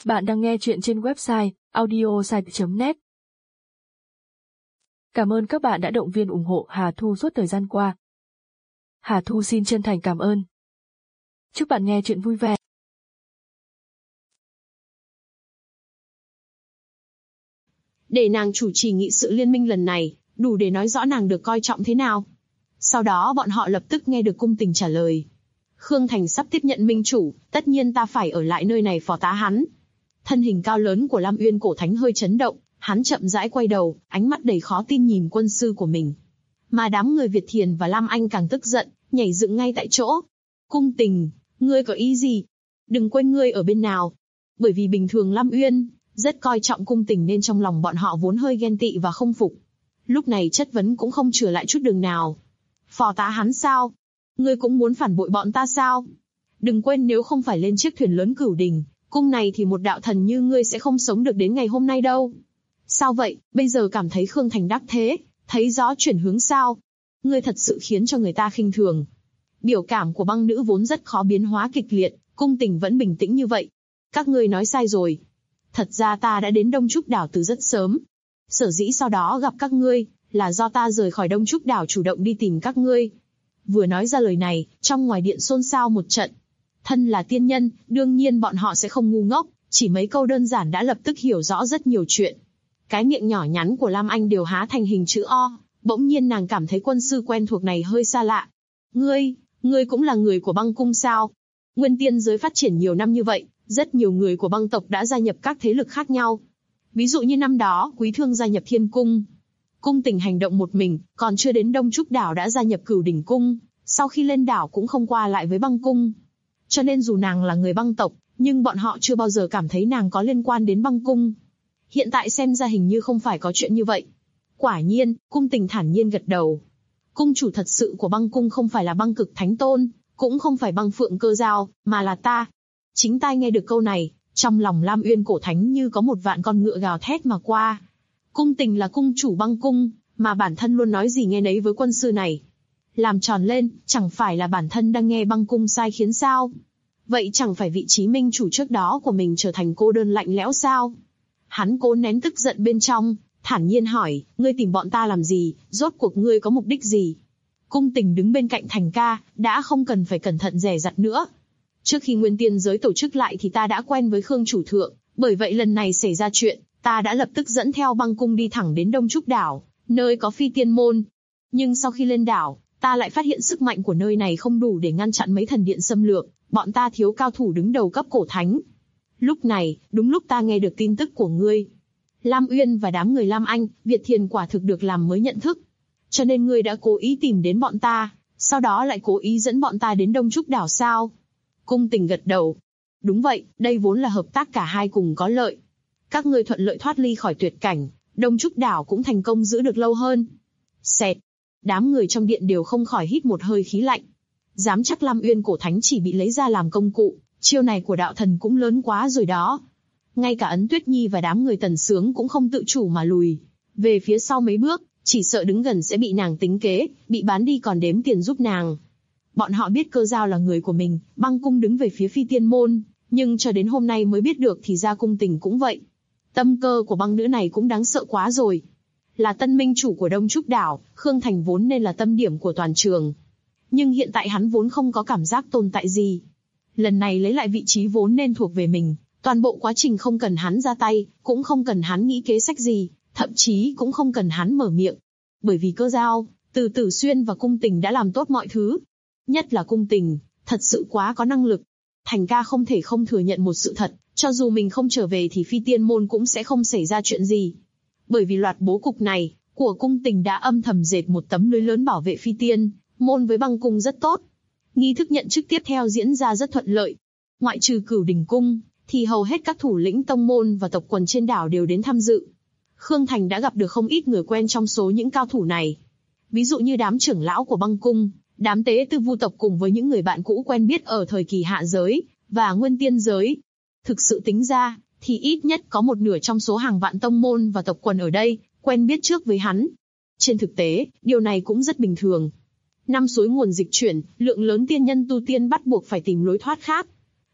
Bạn đang nghe chuyện trên website audiosite.net. Cảm ơn các bạn đã động viên ủng hộ Hà Thu suốt thời gian qua. Hà Thu xin chân thành cảm ơn. Chúc bạn nghe chuyện vui vẻ. Để nàng chủ trì nghị sự liên minh lần này, đủ để nói rõ nàng được coi trọng thế nào. Sau đó bọn họ lập tức nghe được cung tình trả lời. Khương Thành sắp tiếp nhận minh chủ, tất nhiên ta phải ở lại nơi này phò tá hắn. Thân hình cao lớn của Lam Uyên Cổ Thánh hơi chấn động, hắn chậm rãi quay đầu, ánh mắt đầy khó tin nhìn quân sư của mình. Mà đám người Việt Thiền và Lam Anh càng tức giận, nhảy dựng ngay tại chỗ. Cung tình, ngươi có ý gì? Đừng quên ngươi ở bên nào. Bởi vì bình thường Lam Uyên rất coi trọng cung tình nên trong lòng bọn họ vốn hơi ghen tị và không phục. Lúc này chất vấn cũng không chừa lại chút đường nào. Phò tá hắn sao? Ngươi cũng muốn phản bội bọn ta sao? Đừng quên nếu không phải lên chiếc thuyền lớn Cửu Đình, cung này thì một đạo thần như ngươi sẽ không sống được đến ngày hôm nay đâu. Sao vậy, bây giờ cảm thấy Khương Thành đắc thế, thấy rõ chuyển hướng sao? Ngươi thật sự khiến cho người ta khinh thường. Biểu cảm của băng nữ vốn rất khó biến hóa kịch liệt, cung tình vẫn bình tĩnh như vậy. Các ngươi nói sai rồi. Thật ra ta đã đến Đông Trúc Đảo từ rất sớm. Sở dĩ sau đó gặp các ngươi, là do ta rời khỏi Đông Trúc Đảo chủ động đi tìm các ngươi. Vừa nói ra lời này, trong ngoài điện xôn xao một trận. Thân là tiên nhân, đương nhiên bọn họ sẽ không ngu ngốc, chỉ mấy câu đơn giản đã lập tức hiểu rõ rất nhiều chuyện. Cái miệng nhỏ nhắn của Lam Anh đều há thành hình chữ O, bỗng nhiên nàng cảm thấy quân sư quen thuộc này hơi xa lạ. Ngươi cũng là người của băng cung sao? Nguyên tiên giới phát triển nhiều năm như vậy, rất nhiều người của băng tộc đã gia nhập các thế lực khác nhau. Ví dụ như năm đó, Quý Thương gia nhập Thiên Cung. Cung tình hành động một mình, còn chưa đến Đông Trúc Đảo đã gia nhập Cửu Đỉnh Cung, sau khi lên đảo cũng không qua lại với băng cung. Cho nên dù nàng là người băng tộc, nhưng bọn họ chưa bao giờ cảm thấy nàng có liên quan đến băng cung. Hiện tại xem ra hình như không phải có chuyện như vậy. Quả nhiên, cung tình thản nhiên gật đầu. Cung chủ thật sự của băng cung không phải là Băng Cực Thánh Tôn, cũng không phải Băng Phượng Cơ Dao, mà là ta. Chính tai nghe được câu này, trong lòng Lam Uyên Cổ Thánh như có một vạn con ngựa gào thét mà qua. Cung tình là cung chủ băng cung, mà bản thân luôn nói gì nghe nấy với quân sư này. Làm tròn lên, chẳng phải là bản thân đang nghe băng cung sai khiến sao? Vậy chẳng phải vị trí minh chủ trước đó của mình trở thành cô đơn lạnh lẽo sao? Hắn cố nén tức giận bên trong, thản nhiên hỏi, ngươi tìm bọn ta làm gì, rốt cuộc ngươi có mục đích gì? Cung tình đứng bên cạnh Thành ca, đã không cần phải cẩn thận dè dặt nữa. Trước khi Nguyên Tiên giới tổ chức lại thì ta đã quen với Khương chủ thượng, bởi vậy lần này xảy ra chuyện, ta đã lập tức dẫn theo băng cung đi thẳng đến Đông Trúc Đảo, nơi có Phi Tiên Môn. Nhưng sau khi lên đảo, ta lại phát hiện sức mạnh của nơi này không đủ để ngăn chặn mấy thần điện xâm lược, bọn ta thiếu cao thủ đứng đầu cấp cổ thánh. Lúc này, đúng lúc ta nghe được tin tức của ngươi. Lam Uyên và đám người Lam Anh, Việt Thiền quả thực được làm mới nhận thức. Cho nên ngươi đã cố ý tìm đến bọn ta, sau đó lại cố ý dẫn bọn ta đến Đông Trúc Đảo sao? Cung tình gật đầu. Đúng vậy, đây vốn là hợp tác cả hai cùng có lợi. Các ngươi thuận lợi thoát ly khỏi tuyệt cảnh, Đông Trúc Đảo cũng thành công giữ được lâu hơn. Xẹt. Đám người trong điện đều không khỏi hít một hơi khí lạnh. Dám chắc Lam Uyên Cổ Thánh chỉ bị lấy ra làm công cụ, chiêu này của đạo thần cũng lớn quá rồi đó. Ngay cả Ấn Tuyết Nhi và đám người Tần Sướng cũng không tự chủ mà lùi về phía sau mấy bước, chỉ sợ đứng gần sẽ bị nàng tính kế, bị bán đi còn đếm tiền giúp nàng. Bọn họ biết Cơ Dao là người của mình, băng cung đứng về phía Phi Tiên Môn, nhưng cho đến hôm nay mới biết được thì ra cung tình cũng vậy. Tâm cơ của băng nữ này cũng đáng sợ quá rồi. Là tân minh chủ của Đông Trúc Đảo, Khương Thành vốn nên là tâm điểm của toàn trường. Nhưng hiện tại hắn vốn không có cảm giác tồn tại gì. Lần này lấy lại vị trí vốn nên thuộc về mình, toàn bộ quá trình không cần hắn ra tay, cũng không cần hắn nghĩ kế sách gì, thậm chí cũng không cần hắn mở miệng. Bởi vì Cơ Dao, Từ Tử Xuyên và cung tình đã làm tốt mọi thứ. Nhất là cung tình, thật sự quá có năng lực. Thành ca không thể không thừa nhận một sự thật, cho dù mình không trở về thì Phi Tiên Môn cũng sẽ không xảy ra chuyện gì. Bởi vì loạt bố cục này, của cung tình đã âm thầm dệt một tấm lưới lớn bảo vệ Phi Tiên Môn với băng cung rất tốt. Nghi thức nhận chức tiếp theo diễn ra rất thuận lợi. Ngoại trừ Cửu Đỉnh Cung, thì hầu hết các thủ lĩnh tông môn và tộc quần trên đảo đều đến tham dự. Khương Thành đã gặp được không ít người quen trong số những cao thủ này. Ví dụ như đám trưởng lão của băng cung, đám tế tư vu tộc cùng với những người bạn cũ quen biết ở thời kỳ hạ giới và nguyên tiên giới. Thực sự tính ra, thì ít nhất có một nửa trong số hàng vạn tông môn và tộc quần ở đây quen biết trước với hắn. Trên thực tế, điều này cũng rất bình thường. Năm suối nguồn dịch chuyển, lượng lớn tiên nhân tu tiên bắt buộc phải tìm lối thoát khác.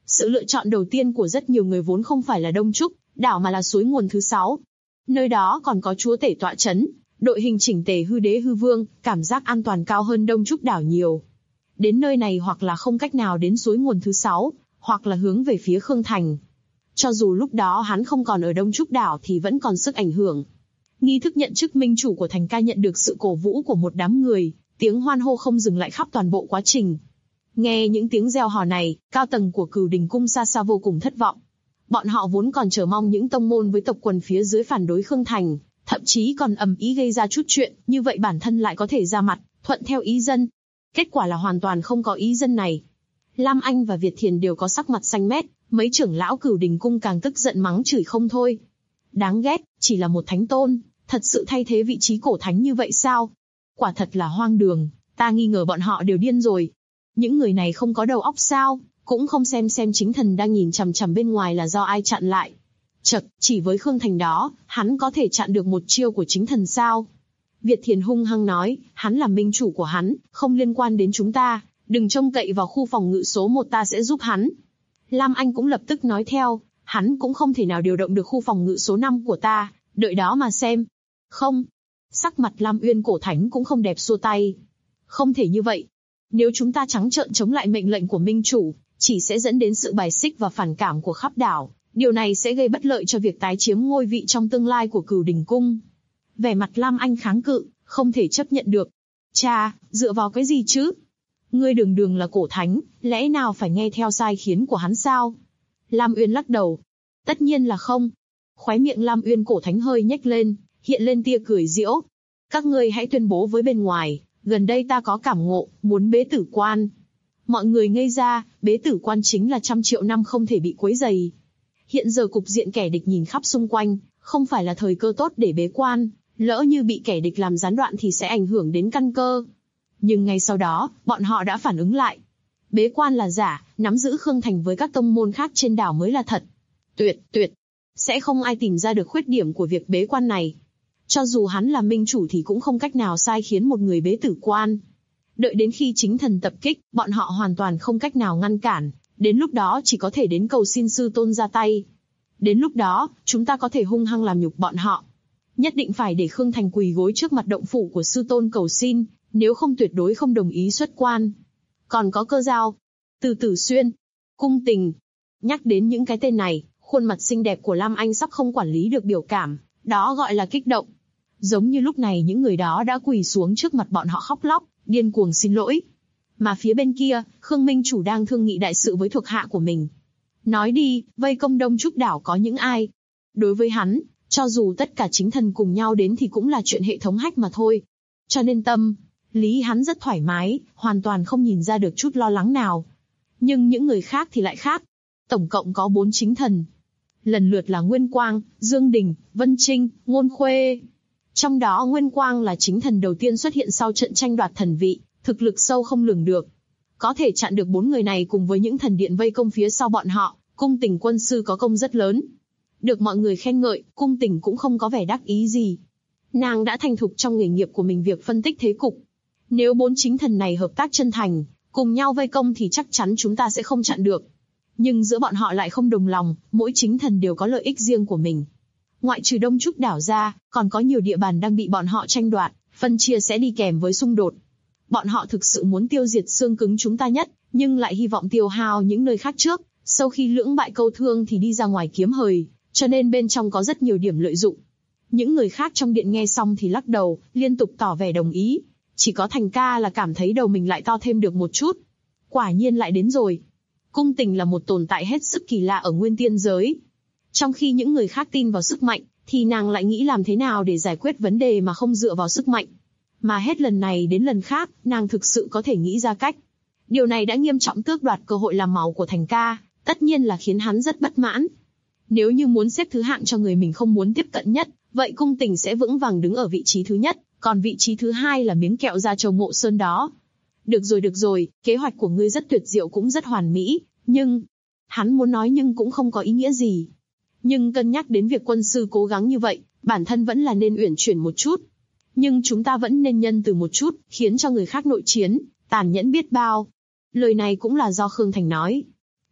Sự lựa chọn đầu tiên của rất nhiều người vốn không phải là Đông Trúc đảo mà là suối nguồn thứ 6. Nơi đó còn có chúa tể tọa chấn, đội hình chỉnh tề hư đế hư vương, cảm giác an toàn cao hơn Đông Trúc đảo nhiều. Đến nơi này hoặc là không cách nào đến suối nguồn thứ 6, hoặc là hướng về phía Khương Thành. Cho dù lúc đó hắn không còn ở Đông Trúc đảo thì vẫn còn sức ảnh hưởng. Nghi thức nhận chức minh chủ của Thành Ca nhận được sự cổ vũ của một đám người, tiếng hoan hô không dừng lại khắp toàn bộ quá trình. Nghe những tiếng reo hò này, cao tầng của Cửu Đình cung xa xa vô cùng thất vọng. Bọn họ vốn còn chờ mong những tông môn với tộc quần phía dưới phản đối Khương Thành, thậm chí còn ầm ĩ gây ra chút chuyện, như vậy bản thân lại có thể ra mặt, thuận theo ý dân. Kết quả là hoàn toàn không có ý dân này. Lam Anh và Việt Thiền đều có sắc mặt xanh mét, mấy trưởng lão Cửu Đình cung càng tức giận mắng chửi không thôi. Đáng ghét, chỉ là một thánh tôn, thật sự thay thế vị trí cổ thánh như vậy sao? Quả thật là hoang đường, ta nghi ngờ bọn họ đều điên rồi. Những người này không có đầu óc sao, cũng không xem chính thần đang nhìn chằm chằm bên ngoài là do ai chặn lại. Chật, chỉ với Khương Thành đó, hắn có thể chặn được một chiêu của chính thần sao? Việt Thiền hung hăng nói, hắn là minh chủ của hắn, không liên quan đến chúng ta, đừng trông cậy vào khu phòng ngự số 1 ta sẽ giúp hắn. Lam Anh cũng lập tức nói theo, hắn cũng không thể nào điều động được khu phòng ngự số 5 của ta, đợi đó mà xem. Không. Sắc mặt Lam Uyên cổ thánh cũng không đẹp xua tay. Không thể như vậy. Nếu chúng ta trắng trợn chống lại mệnh lệnh của minh chủ, chỉ sẽ dẫn đến sự bài xích và phản cảm của khắp đảo. Điều này sẽ gây bất lợi cho việc tái chiếm ngôi vị trong tương lai của Cửu Đình cung. Vẻ mặt Lam Anh kháng cự, không thể chấp nhận được. Cha, dựa vào cái gì chứ? Ngươi đường đường là cổ thánh, lẽ nào phải nghe theo sai khiến của hắn sao? Lam Uyên lắc đầu. Tất nhiên là không. Khóe miệng Lam Uyên cổ thánh hơi nhếch lên, hiện lên tia cười giễu. Các ngươi hãy tuyên bố với bên ngoài, gần đây ta có cảm ngộ, muốn bế tử quan. Mọi người ngây ra, bế tử quan chính là 100 triệu năm không thể bị quấy rầy. Hiện giờ cục diện kẻ địch nhìn khắp xung quanh, không phải là thời cơ tốt để bế quan, lỡ như bị kẻ địch làm gián đoạn thì sẽ ảnh hưởng đến căn cơ. Nhưng ngay sau đó, bọn họ đã phản ứng lại. Bế quan là giả, nắm giữ Khương Thành với các tông môn khác trên đảo mới là thật. Tuyệt. Sẽ không ai tìm ra được khuyết điểm của việc bế quan này. Cho dù hắn là minh chủ thì cũng không cách nào sai khiến một người bế tử quan. Đợi đến khi chính thần tập kích, bọn họ hoàn toàn không cách nào ngăn cản. Đến lúc đó chỉ có thể đến cầu xin sư tôn ra tay. Đến lúc đó, chúng ta có thể hung hăng làm nhục bọn họ. Nhất định phải để Khương Thành quỳ gối trước mặt động phủ của sư tôn cầu xin, nếu không tuyệt đối không đồng ý xuất quan. Còn có Cơ Giao, Từ Tử Xuyên, Cung Tình. Nhắc đến những cái tên này, khuôn mặt xinh đẹp của Lam Anh sắp không quản lý được biểu cảm, đó gọi là kích động. Giống như lúc này những người đó đã quỳ xuống trước mặt bọn họ khóc lóc, điên cuồng xin lỗi. Mà phía bên kia, Khương Minh chủ đang thương nghị đại sự với thuộc hạ của mình. Nói đi, vây công Đông Trúc đảo có những ai? Đối với hắn, cho dù tất cả chính thần cùng nhau đến thì cũng là chuyện hệ thống hack mà thôi. Cho nên tâm lý hắn rất thoải mái, hoàn toàn không nhìn ra được chút lo lắng nào. Nhưng những người khác thì lại khác. Tổng cộng có 4 chính thần. Lần lượt là Nguyên Quang, Dương Đình, Vân Trinh, Ngôn Khuê. Trong đó Nguyên Quang là chính thần đầu tiên xuất hiện sau trận tranh đoạt thần vị, thực lực sâu không lường được. Có thể chặn được 4 người này cùng với những thần điện vây công phía sau bọn họ, Cung Tình quân sư có công rất lớn. Được mọi người khen ngợi, Cung Tình cũng không có vẻ đắc ý gì. Nàng đã thành thục trong nghề nghiệp của mình việc phân tích thế cục. Nếu 4 chính thần này hợp tác chân thành, cùng nhau vây công thì chắc chắn chúng ta sẽ không chặn được. Nhưng giữa bọn họ lại không đồng lòng, mỗi chính thần đều có lợi ích riêng của mình. Ngoại trừ Đông Trúc đảo ra, còn có nhiều địa bàn đang bị bọn họ tranh đoạt, phân chia sẽ đi kèm với xung đột. Bọn họ thực sự muốn tiêu diệt xương cứng chúng ta nhất, nhưng lại hy vọng tiêu hao những nơi khác trước, sau khi lưỡng bại câu thương thì đi ra ngoài kiếm hời, cho nên bên trong có rất nhiều điểm lợi dụng. Những người khác trong điện nghe xong thì lắc đầu, liên tục tỏ vẻ đồng ý. Chỉ có Thành Ca là cảm thấy đầu mình lại to thêm được một chút. Quả nhiên lại đến rồi. Cung Tình là một tồn tại hết sức kỳ lạ ở Nguyên Tiên giới. Trong khi những người khác tin vào sức mạnh, thì nàng lại nghĩ làm thế nào để giải quyết vấn đề mà không dựa vào sức mạnh. Mà hết lần này đến lần khác, nàng thực sự có thể nghĩ ra cách. Điều này đã nghiêm trọng tước đoạt cơ hội làm màu của Thành Ca, tất nhiên là khiến hắn rất bất mãn. Nếu như muốn xếp thứ hạng cho người mình không muốn tiếp cận nhất, vậy Cung Tình sẽ vững vàng đứng ở vị trí thứ nhất, còn vị trí thứ hai là miếng kẹo da trâu Mộ Sơn đó. Được rồi, kế hoạch của ngươi rất tuyệt diệu cũng rất hoàn mỹ, nhưng... Hắn muốn nói nhưng cũng không có ý nghĩa gì. Nhưng cân nhắc đến việc quân sư cố gắng như vậy, bản thân vẫn là nên uyển chuyển một chút. Nhưng chúng ta vẫn nên nhân từ một chút, khiến cho người khác nội chiến, tàn nhẫn biết bao. Lời này cũng là do Khương Thành nói.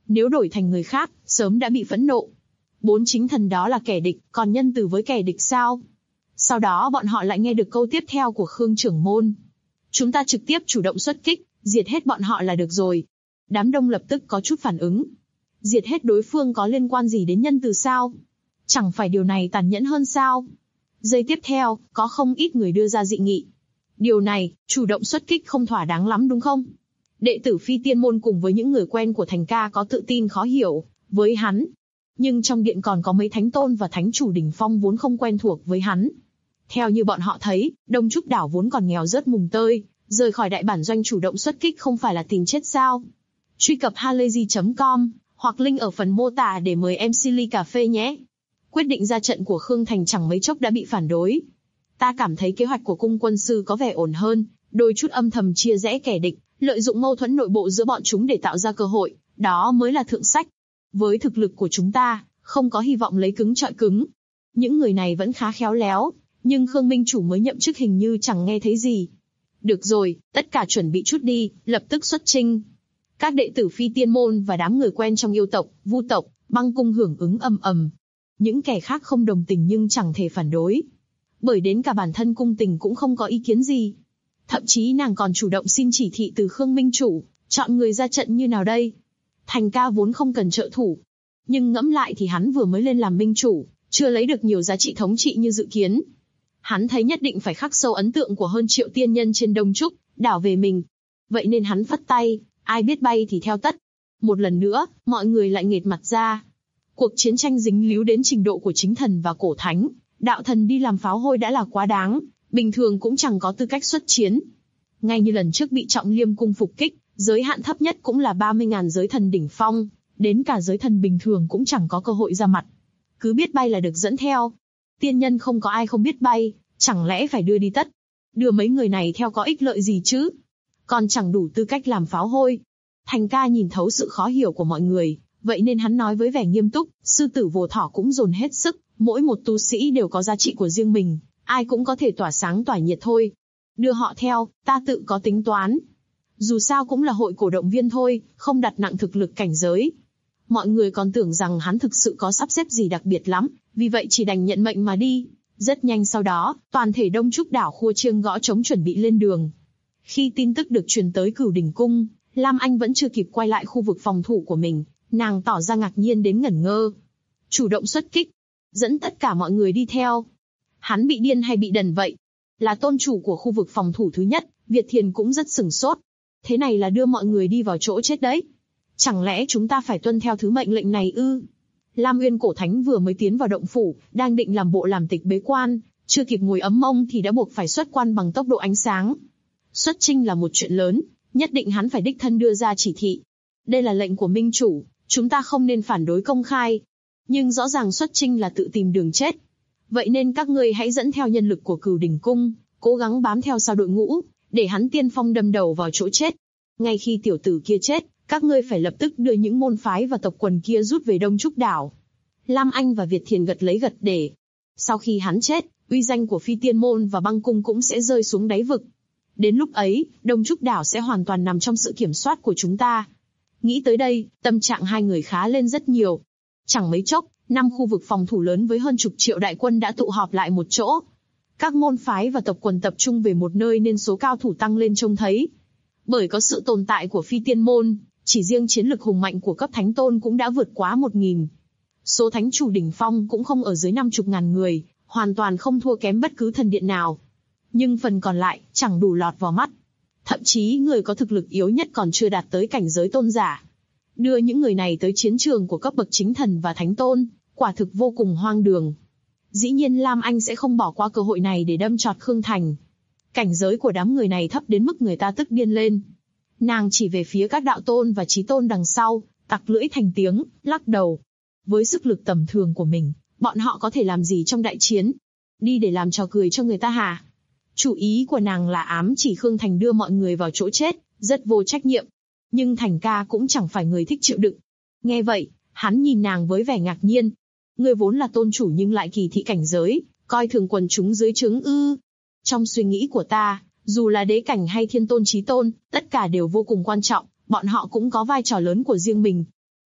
Nếu đổi thành người khác, sớm đã bị phẫn nộ. 4 chính thần đó là kẻ địch, còn nhân từ với kẻ địch sao? Sau đó bọn họ lại nghe được câu tiếp theo của Khương trưởng môn. Chúng ta trực tiếp chủ động xuất kích, diệt hết bọn họ là được rồi. Đám đông lập tức có chút phản ứng. Diệt hết đối phương có liên quan gì đến nhân từ sao? Chẳng phải điều này tàn nhẫn hơn sao? Giây tiếp theo, có không ít người đưa ra dị nghị. Điều này, chủ động xuất kích không thỏa đáng lắm đúng không? Đệ tử Phi Tiên Môn cùng với những người quen của Thành Ca có tự tin khó hiểu với hắn. Nhưng trong điện còn có mấy thánh tôn và thánh chủ đỉnh phong vốn không quen thuộc với hắn. Theo như bọn họ thấy, Đông Trúc Đảo vốn còn nghèo rớt mùng tơi, rời khỏi đại bản doanh chủ động xuất kích không phải là tìm chết sao? Truy cập halayzi.com hoặc link ở phần mô tả để mời MC ly cà phê nhé. Quyết định ra trận của Khương Thành chẳng mấy chốc đã bị phản đối. Ta cảm thấy kế hoạch của cung quân sư có vẻ ổn hơn, đôi chút âm thầm chia rẽ kẻ địch, lợi dụng mâu thuẫn nội bộ giữa bọn chúng để tạo ra cơ hội, đó mới là thượng sách. Với thực lực của chúng ta, không có hy vọng lấy cứng chọi cứng. Những người này vẫn khá khéo léo, nhưng Khương Minh Chủ mới nhậm chức hình như chẳng nghe thấy gì. Được rồi, tất cả chuẩn bị chút đi, lập tức xuất chinh. Các đệ tử Phi Tiên Môn và đám người quen trong yêu tộc, Vu tộc, Băng cung hưởng ứng ầm ầm. Những kẻ khác không đồng tình nhưng chẳng thể phản đối. Bởi đến cả bản thân cung tình cũng không có ý kiến gì. Thậm chí nàng còn chủ động xin chỉ thị từ Khương Minh Chủ, chọn người ra trận như nào đây. Thành Ca vốn không cần trợ thủ. Nhưng ngẫm lại thì hắn vừa mới lên làm Minh Chủ, chưa lấy được nhiều giá trị thống trị như dự kiến. Hắn thấy nhất định phải khắc sâu ấn tượng của hơn triệu tiên nhân trên Đông Trúc Đảo về mình. Vậy nên hắn phất tay, ai biết bay thì theo tất. Một lần nữa, mọi người lại nghệt mặt ra. Cuộc chiến tranh dính líu đến trình độ của chính thần và cổ thánh, đạo thần đi làm pháo hôi đã là quá đáng, bình thường cũng chẳng có tư cách xuất chiến. Ngay như lần trước bị Trọng Liêm cung phục kích, giới hạn thấp nhất cũng là 30.000 giới thần đỉnh phong, đến cả giới thần bình thường cũng chẳng có cơ hội ra mặt. Cứ biết bay là được dẫn theo. Tiên nhân không có ai không biết bay, chẳng lẽ phải đưa đi tất? Đưa mấy người này theo có ích lợi gì chứ? Còn chẳng đủ tư cách làm pháo hôi. Thành Ca nhìn thấu sự khó hiểu của mọi người, vậy nên hắn nói với vẻ nghiêm túc, sư tử Vô Thỏ cũng dồn hết sức, mỗi một tu sĩ đều có giá trị của riêng mình, ai cũng có thể tỏa sáng tỏa nhiệt thôi. Đưa họ theo, ta tự có tính toán. Dù sao cũng là hội cổ động viên thôi, không đặt nặng thực lực cảnh giới. Mọi người còn tưởng rằng hắn thực sự có sắp xếp gì đặc biệt lắm, vì vậy chỉ đành nhận mệnh mà đi. Rất nhanh sau đó, toàn thể Đông Trúc Đảo khua chiêng gõ trống chuẩn bị lên đường. Khi tin tức được truyền tới Cửu Đỉnh Cung, Lam Anh vẫn chưa kịp quay lại khu vực phòng thủ của mình, nàng tỏ ra ngạc nhiên đến ngẩn ngơ. Chủ động xuất kích, dẫn tất cả mọi người đi theo. Hắn bị điên hay bị đần vậy? Là tôn chủ của khu vực phòng thủ thứ nhất, Việt Thiền cũng rất sửng sốt. Thế này là đưa mọi người đi vào chỗ chết đấy. Chẳng lẽ chúng ta phải tuân theo thứ mệnh lệnh này ư? Lam Uyên cổ thánh vừa mới tiến vào động phủ, đang định làm bộ làm tịch bế quan, chưa kịp ngồi ấm mông thì đã buộc phải xuất quan bằng tốc độ ánh sáng. Xuất chinh là một chuyện lớn, nhất định hắn phải đích thân đưa ra chỉ thị. Đây là lệnh của Minh Chủ, chúng ta không nên phản đối công khai. Nhưng rõ ràng xuất chinh là tự tìm đường chết. Vậy nên các ngươi hãy dẫn theo nhân lực của Cửu Đỉnh Cung, cố gắng bám theo sau đội ngũ, để hắn tiên phong đâm đầu vào chỗ chết. Ngay khi tiểu tử kia chết, các ngươi phải lập tức đưa những môn phái và tộc quần kia rút về Đông Trúc Đảo. Lam Anh và Việt Thiền gật lấy gật để. Sau khi hắn chết, uy danh của Phi Tiên Môn và Băng Cung cũng sẽ rơi xuống đáy vực. Đến lúc ấy, Đông Trúc Đảo sẽ hoàn toàn nằm trong sự kiểm soát của chúng ta. Nghĩ tới đây, tâm trạng hai người khá lên rất nhiều. Chẳng mấy chốc, 5 khu vực phòng thủ lớn với hơn chục triệu đại quân đã tụ họp lại một chỗ. Các môn phái và tộc quần tập trung về một nơi nên số cao thủ tăng lên trông thấy. Bởi có sự tồn tại của Phi Tiên Môn, chỉ riêng chiến lực hùng mạnh của cấp thánh tôn cũng đã vượt quá 1.000. Số thánh chủ đỉnh phong cũng không ở dưới 50.000 người, hoàn toàn không thua kém bất cứ thần điện nào. Nhưng phần còn lại, chẳng đủ lọt vào mắt. Thậm chí người có thực lực yếu nhất còn chưa đạt tới cảnh giới tôn giả. Đưa những người này tới chiến trường của cấp bậc chính thần và thánh tôn, quả thực vô cùng hoang đường. Dĩ nhiên Lam Anh sẽ không bỏ qua cơ hội này để đâm chọt Khương Thành. Cảnh giới của đám người này thấp đến mức người ta tức điên lên. Nàng chỉ về phía các đạo tôn và chí tôn đằng sau, tặc lưỡi thành tiếng, lắc đầu. Với sức lực tầm thường của mình, bọn họ có thể làm gì trong đại chiến? Đi để làm trò cười cho người ta hả? Chủ ý của nàng là ám chỉ Khương Thành đưa mọi người vào chỗ chết, rất vô trách nhiệm. Nhưng Thành Ca cũng chẳng phải người thích chịu đựng. Nghe vậy, hắn nhìn nàng với vẻ ngạc nhiên. Ngươi vốn là tôn chủ nhưng lại kỳ thị cảnh giới, coi thường quần chúng dưới trướng ư? Trong suy nghĩ của ta, dù là đế cảnh hay thiên tôn chí tôn, tất cả đều vô cùng quan trọng, bọn họ cũng có vai trò lớn của riêng mình.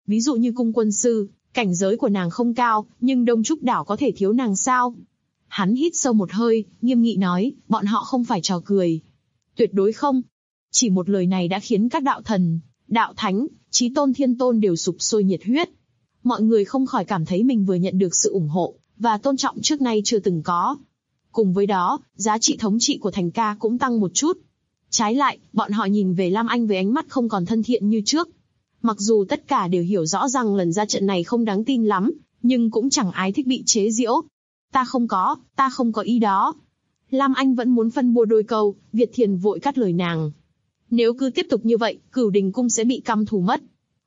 Ví dụ như cung quân sư, cảnh giới của nàng không cao, nhưng Đông Trúc đảo có thể thiếu nàng sao? Hắn hít sâu một hơi, nghiêm nghị nói, bọn họ không phải trò cười. Tuyệt đối không. Chỉ một lời này đã khiến các đạo thần, đạo thánh, chí tôn thiên tôn đều sục sôi nhiệt huyết. Mọi người không khỏi cảm thấy mình vừa nhận được sự ủng hộ, và tôn trọng trước nay chưa từng có. Cùng với đó, giá trị thống trị của Thành Ca cũng tăng một chút. Trái lại, bọn họ nhìn về Lam Anh với ánh mắt không còn thân thiện như trước. Mặc dù tất cả đều hiểu rõ rằng lần ra trận này không đáng tin lắm, nhưng cũng chẳng ai thích bị chế giễu. Ta không có ý đó. Lam Anh vẫn muốn phân bua đôi câu, Việt Thiền vội cắt lời nàng. Nếu cứ tiếp tục như vậy, Cửu Đình Cung sẽ bị căm thù mất.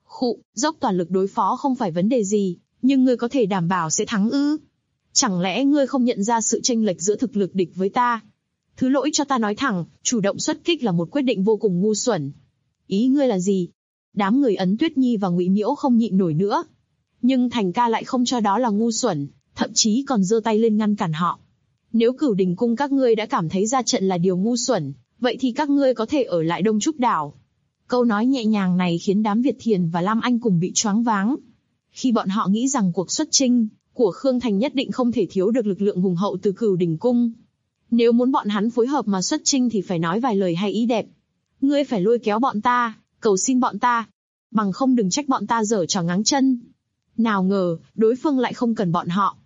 Dốc toàn lực đối phó không phải vấn đề gì, nhưng ngươi có thể đảm bảo sẽ thắng ư? Chẳng lẽ ngươi không nhận ra sự chênh lệch giữa thực lực địch với ta? Thứ lỗi cho ta nói thẳng, chủ động xuất kích là một quyết định vô cùng ngu xuẩn. Ý ngươi là gì? Đám người Ấn Tuyết Nhi và Ngụy Miễu không nhịn nổi nữa. Nhưng Thành Ca lại không cho đó là ngu xuẩn, thậm chí còn giơ tay lên ngăn cản họ. Nếu Cửu Đình Cung các ngươi đã cảm thấy ra trận là điều ngu xuẩn, vậy thì các ngươi có thể ở lại Đông Trúc đảo. Câu nói nhẹ nhàng này khiến đám Việt Thiền và Lam Anh cùng bị choáng váng. Khi bọn họ nghĩ rằng cuộc xuất chinh của Khương Thành nhất định không thể thiếu được lực lượng hùng hậu từ Cửu Đình Cung. Nếu muốn bọn hắn phối hợp mà xuất chinh thì phải nói vài lời hay ý đẹp. Ngươi phải lôi kéo bọn ta, cầu xin bọn ta. Bằng không đừng trách bọn ta giở trò ngáng chân. Nào ngờ, đối phương lại không cần bọn họ.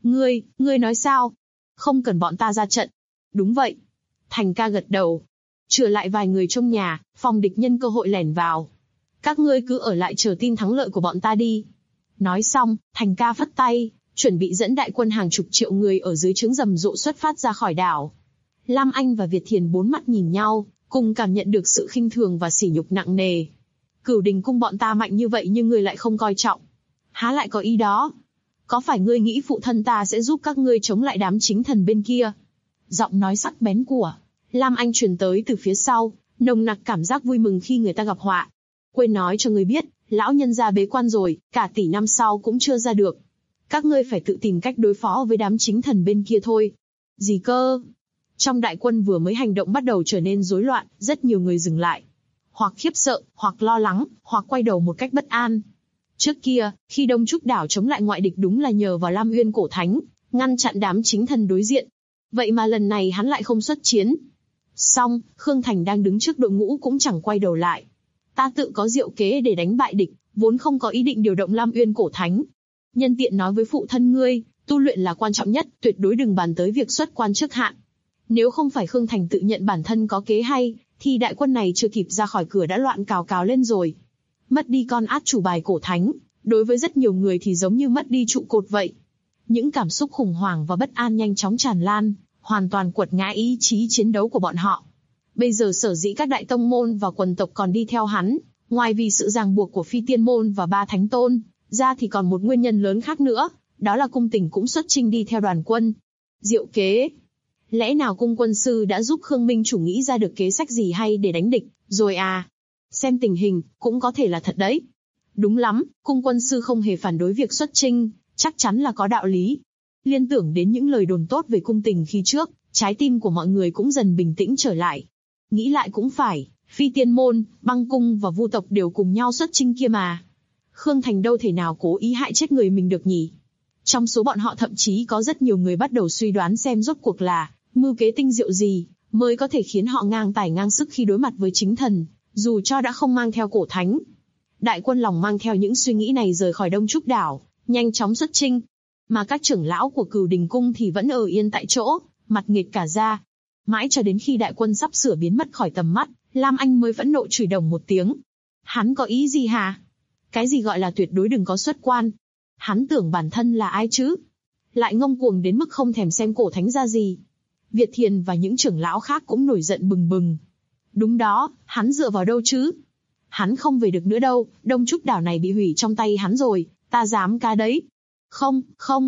Ngươi nói sao? Không cần bọn ta ra trận. Đúng vậy. Thành Ca gật đầu. Trừ lại vài người trong nhà, phòng địch nhân cơ hội lẻn vào. Các ngươi cứ ở lại chờ tin thắng lợi của bọn ta đi. Nói xong, Thành Ca phất tay, chuẩn bị dẫn đại quân hàng chục triệu người ở dưới trướng rầm rộ xuất phát ra khỏi đảo. Lam Anh và Việt Thiền bốn mắt nhìn nhau, cùng cảm nhận được sự khinh thường và sỉ nhục nặng nề. Cửu Đình Cung bọn ta mạnh như vậy nhưng ngươi lại không coi trọng. Há lại có ý đó? Có phải ngươi nghĩ phụ thân ta sẽ giúp các ngươi chống lại đám chính thần bên kia? Giọng nói sắc bén của Lam Anh truyền tới từ phía sau, nồng nặc cảm giác vui mừng khi người ta gặp họa. Quên nói cho ngươi biết, lão nhân gia bế quan rồi, cả tỷ năm sau cũng chưa ra được. Các ngươi phải tự tìm cách đối phó với đám chính thần bên kia thôi. Gì cơ? Trong đại quân vừa mới hành động bắt đầu trở nên rối loạn, rất nhiều người dừng lại. Hoặc khiếp sợ, hoặc lo lắng, hoặc quay đầu một cách bất an. Trước kia, khi Đông Trúc đảo chống lại ngoại địch đúng là nhờ vào Lam Uyên Cổ Thánh, ngăn chặn đám chính thần đối diện. Vậy mà lần này hắn lại không xuất chiến. Song, Khương Thành đang đứng trước đội ngũ cũng chẳng quay đầu lại. Ta tự có diệu kế để đánh bại địch, vốn không có ý định điều động Lam Uyên Cổ Thánh. Nhân tiện nói với phụ thân ngươi, tu luyện là quan trọng nhất, tuyệt đối đừng bàn tới việc xuất quan trước hạn. Nếu không phải Khương Thành tự nhận bản thân có kế hay, thì đại quân này chưa kịp ra khỏi cửa đã loạn cào cào lên rồi. Mất đi con át chủ bài Cổ Thánh, đối với rất nhiều người thì giống như mất đi trụ cột vậy. Những cảm xúc khủng hoảng và bất an nhanh chóng tràn lan, hoàn toàn quật ngã ý chí chiến đấu của bọn họ. Bây giờ sở dĩ các đại tông môn và quần tộc còn đi theo hắn, ngoài vì sự ràng buộc của Phi Tiên Môn và Ba Thánh Tôn, ra thì còn một nguyên nhân lớn khác nữa, đó là cung Tình cũng xuất chinh đi theo đoàn quân. Diệu kế. Lẽ nào cung quân sư đã giúp Khương Minh chủ nghĩ ra được kế sách gì hay để đánh địch, rồi à? Xem tình hình, cũng có thể là thật đấy. Đúng lắm, cung quân sư không hề phản đối việc xuất chinh, chắc chắn là có đạo lý. Liên tưởng đến những lời đồn tốt về cung Tình khi trước, trái tim của mọi người cũng dần bình tĩnh trở lại. Nghĩ lại cũng phải, Phi Tiên Môn, Băng Cung và Vu tộc đều cùng nhau xuất chinh kia mà. Khương Thành đâu thể nào cố ý hại chết người mình được nhỉ? Trong số bọn họ thậm chí có rất nhiều người bắt đầu suy đoán xem rốt cuộc là mưu kế tinh diệu gì mới có thể khiến họ ngang tài ngang sức khi đối mặt với chính thần, dù cho đã không mang theo Cổ Thánh. Đại quân lòng mang theo những suy nghĩ này rời khỏi Đông Trúc đảo, nhanh chóng xuất chinh. Mà các trưởng lão của Cửu Đình Cung thì vẫn ở yên tại chỗ, mặt nghệt cả da. Mãi cho đến khi đại quân sắp sửa biến mất khỏi tầm mắt, Lam Anh mới phẫn nộ chửi đồng một tiếng. Hắn có ý gì hả? Cái gì gọi là tuyệt đối đừng có xuất quan? Hắn tưởng bản thân là ai chứ? Lại ngông cuồng đến mức không thèm xem Cổ Thánh ra gì. Việt Thiền và những trưởng lão khác cũng nổi giận bừng bừng. Đúng đó, hắn dựa vào đâu chứ? Hắn không về được nữa đâu, Đông Trúc đảo này bị hủy trong tay hắn rồi, ta dám cá đấy. Không,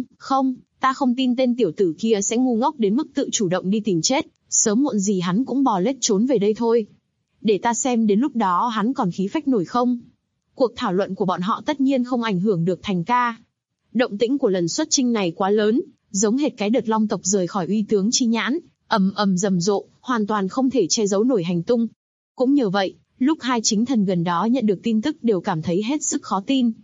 ta không tin tên tiểu tử kia sẽ ngu ngốc đến mức tự chủ động đi tìm chết, sớm muộn gì hắn cũng bò lết trốn về đây thôi. Để ta xem đến lúc đó hắn còn khí phách nổi không. Cuộc thảo luận của bọn họ tất nhiên không ảnh hưởng được Thành Ca. Động tĩnh của lần xuất chinh này quá lớn, giống hệt cái đợt Long tộc rời khỏi uy tướng Chi Nhãn, ầm ầm rầm rộ, hoàn toàn không thể che giấu nổi hành tung. Cũng nhờ vậy, lúc hai chính thần gần đó nhận được tin tức đều cảm thấy hết sức khó tin.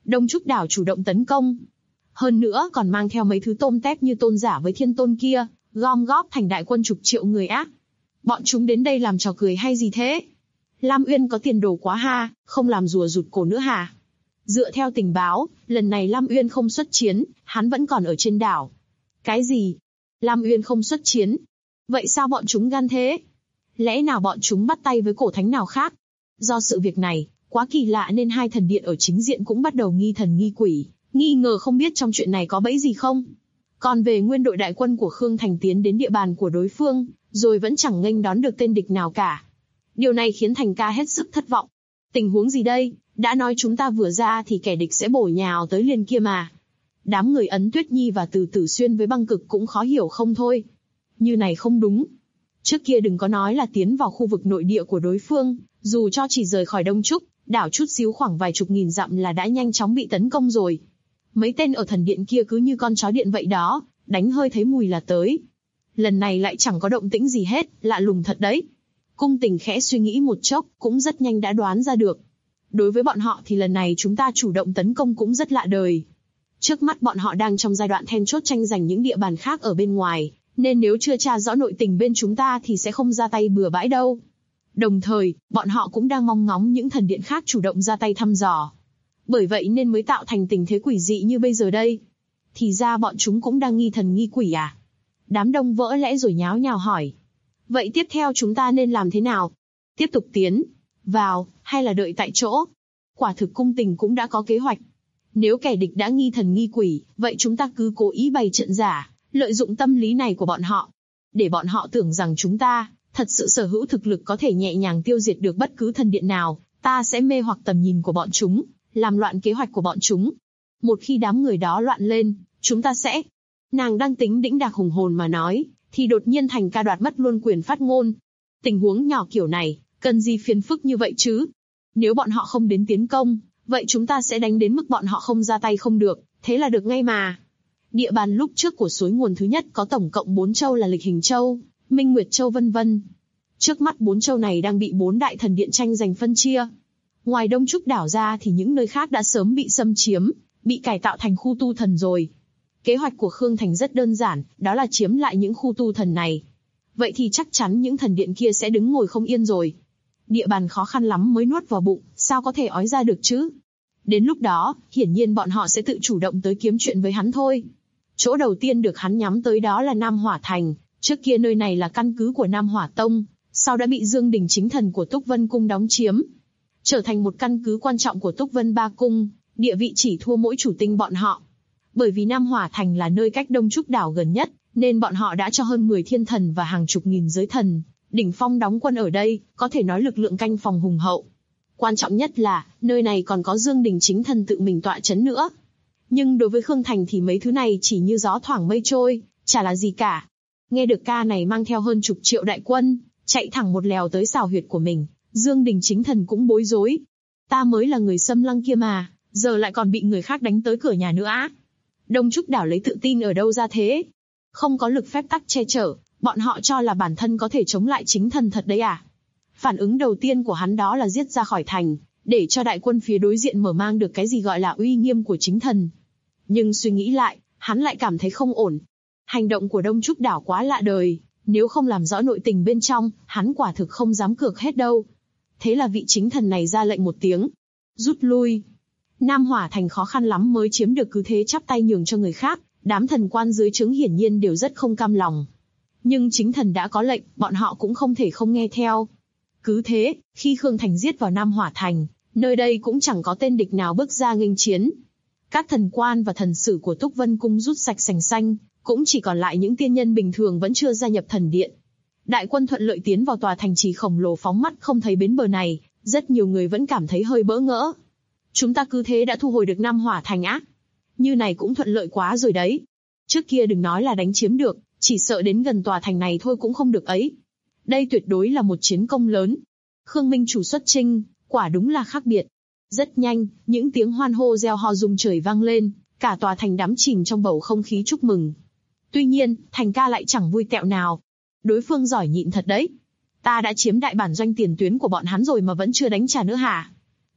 Đông Trúc Đảo chủ động tấn công. Hơn nữa còn mang theo mấy thứ tôm tép như tôn giả với thiên tôn kia, gom góp thành đại quân chục triệu người ác. Bọn chúng đến đây làm trò cười hay gì thế? Lam Uyên có tiền đồ quá ha, không làm rùa rụt cổ nữa hả? Dựa theo tình báo, lần này Lam Uyên không xuất chiến, hắn vẫn còn ở trên đảo. Cái gì? Lam Uyên không xuất chiến? Vậy sao bọn chúng gan thế? Lẽ nào bọn chúng bắt tay với cổ thánh nào khác? Do sự việc này, quá kỳ lạ nên hai thần điện ở chính diện cũng bắt đầu nghi thần nghi quỷ, nghi ngờ không biết trong chuyện này có bẫy gì không. Còn về nguyên đội đại quân của Khương Thành tiến đến địa bàn của đối phương, rồi vẫn chẳng nghênh đón được tên địch nào cả. Điều này khiến Thành ca hết sức thất vọng. Tình huống gì đây? Đã nói chúng ta vừa ra thì kẻ địch sẽ bổ nhào tới liền kia mà. Đám người Ấn Tuyết Nhi và Từ Tử Xuyên với Băng Cực cũng khó hiểu không thôi. Như này không đúng. Trước kia đừng có nói là tiến vào khu vực nội địa của đối phương, dù cho chỉ rời khỏi Đông Trúc, đảo chút xíu khoảng vài chục nghìn dặm là đã nhanh chóng bị tấn công rồi. Mấy tên ở thần điện kia cứ như con chó điện vậy đó, đánh hơi thấy mùi là tới. Lần này lại chẳng có động tĩnh gì hết, lạ lùng thật đấy. Cung Tình khẽ suy nghĩ một chốc, cũng rất nhanh đã đoán ra được. Đối với bọn họ thì lần này chúng ta chủ động tấn công cũng rất lạ đời. Trước mắt bọn họ đang trong giai đoạn then chốt tranh giành những địa bàn khác ở bên ngoài, nên nếu chưa tra rõ nội tình bên chúng ta thì sẽ không ra tay bừa bãi đâu. Đồng thời, bọn họ cũng đang mong ngóng những thần điện khác chủ động ra tay thăm dò. Bởi vậy nên mới tạo thành tình thế quỷ dị như bây giờ đây. Thì ra bọn chúng cũng đang nghi thần nghi quỷ à? Đám đông vỡ lẽ rồi nháo nhào hỏi. Vậy tiếp theo chúng ta nên làm thế nào? Tiếp tục tiến vào, hay là đợi tại chỗ? Quả thực Cung Tình cũng đã có kế hoạch. Nếu kẻ địch đã nghi thần nghi quỷ, vậy chúng ta cứ cố ý bày trận giả, lợi dụng tâm lý này của bọn họ. Để bọn họ tưởng rằng chúng ta thật sự sở hữu thực lực có thể nhẹ nhàng tiêu diệt được bất cứ thần điện nào, ta sẽ mê hoặc tầm nhìn của bọn chúng, làm loạn kế hoạch của bọn chúng. Một khi đám người đó loạn lên, chúng ta sẽ... Nàng đang tính đĩnh đạc hùng hồn mà nói, thì đột nhiên Thành ca đoạt mất luôn quyền phát ngôn. Tình huống nhỏ kiểu này, cần gì phiền phức như vậy chứ? Nếu bọn họ không đến tiến công, vậy chúng ta sẽ đánh đến mức bọn họ không ra tay không được, thế là được ngay mà. Địa bàn lúc trước của suối nguồn thứ nhất có tổng cộng 4 châu là Lịch Hình Châu, Minh Nguyệt Châu vân vân. Trước mắt 4 châu này đang bị 4 đại thần điện tranh giành phân chia. Ngoài Đông Trúc đảo ra thì những nơi khác đã sớm bị xâm chiếm, bị cải tạo thành khu tu thần rồi. Kế hoạch của Khương Thành rất đơn giản, đó là chiếm lại những khu tu thần này. Vậy thì chắc chắn những thần điện kia sẽ đứng ngồi không yên rồi. Địa bàn khó khăn lắm mới nuốt vào bụng, sao có thể ói ra được chứ? Đến lúc đó, hiển nhiên bọn họ sẽ tự chủ động tới kiếm chuyện với hắn thôi. Chỗ đầu tiên được hắn nhắm tới đó là Nam Hỏa Thành. Trước kia nơi này là căn cứ của Nam Hỏa Tông, sau đã bị Dương Đình chính thần của Túc Vân Cung đóng chiếm, trở thành một căn cứ quan trọng của Túc Vân Ba Cung, địa vị chỉ thua mỗi chủ tinh bọn họ. Bởi vì Nam Hỏa Thành là nơi cách Đông Trúc đảo gần nhất, nên bọn họ đã cho hơn 10 thiên thần và hàng chục nghìn giới thần đỉnh phong đóng quân ở đây, có thể nói lực lượng canh phòng hùng hậu. Quan trọng nhất là, nơi này còn có Dương Đình chính thần tự mình tọa chấn nữa. Nhưng đối với Khương Thành thì mấy thứ này chỉ như gió thoảng mây trôi, chả là gì cả. Nghe được ca này mang theo hơn chục triệu đại quân, chạy thẳng một lèo tới xào huyệt của mình, Dương Đình chính thần cũng bối rối. Ta mới là người xâm lăng kia mà, giờ lại còn bị người khác đánh tới cửa nhà nữa á. Đông Trúc đảo lấy tự tin ở đâu ra thế? Không có lực phép tắc che chở, bọn họ cho là bản thân có thể chống lại chính thần thật đấy à? Phản ứng đầu tiên của hắn đó là giết ra khỏi thành, để cho đại quân phía đối diện mở mang được cái gì gọi là uy nghiêm của chính thần. Nhưng suy nghĩ lại, hắn lại cảm thấy không ổn. Hành động của Đông Trúc đảo quá lạ đời, nếu không làm rõ nội tình bên trong, hắn quả thực không dám cược hết đâu. Thế là vị chính thần này ra lệnh một tiếng, rút lui. Nam Hỏa Thành khó khăn lắm mới chiếm được, cứ thế chắp tay nhường cho người khác, đám thần quan dưới trướng hiển nhiên đều rất không cam lòng. Nhưng chính thần đã có lệnh, bọn họ cũng không thể không nghe theo. Cứ thế, khi Khương Thành giết vào Nam Hỏa Thành, nơi đây cũng chẳng có tên địch nào bước ra nghênh chiến. Các thần quan và thần sử của Túc Vân Cung rút sạch sành xanh, cũng chỉ còn lại những tiên nhân bình thường vẫn chưa gia nhập thần điện. Đại quân thuận lợi tiến vào tòa thành trì khổng lồ phóng mắt không thấy bến bờ này, rất nhiều người vẫn cảm thấy hơi bỡ ngỡ. Chúng ta cứ thế đã thu hồi được Nam Hỏa Thành á? Như này cũng thuận lợi quá rồi đấy. Trước kia đừng nói là đánh chiếm được, chỉ sợ đến gần tòa thành này thôi cũng không được ấy. Đây tuyệt đối là một chiến công lớn. Khương Minh chủ xuất chinh, quả đúng là khác biệt. Rất nhanh, những tiếng hoan hô reo hò rung trời vang lên, cả tòa thành đắm chìm trong bầu không khí chúc mừng. Tuy nhiên, Thành ca lại chẳng vui tẹo nào. Đối phương giỏi nhịn thật đấy. Ta đã chiếm đại bản doanh tiền tuyến của bọn hắn rồi mà vẫn chưa đánh trả nữa hả?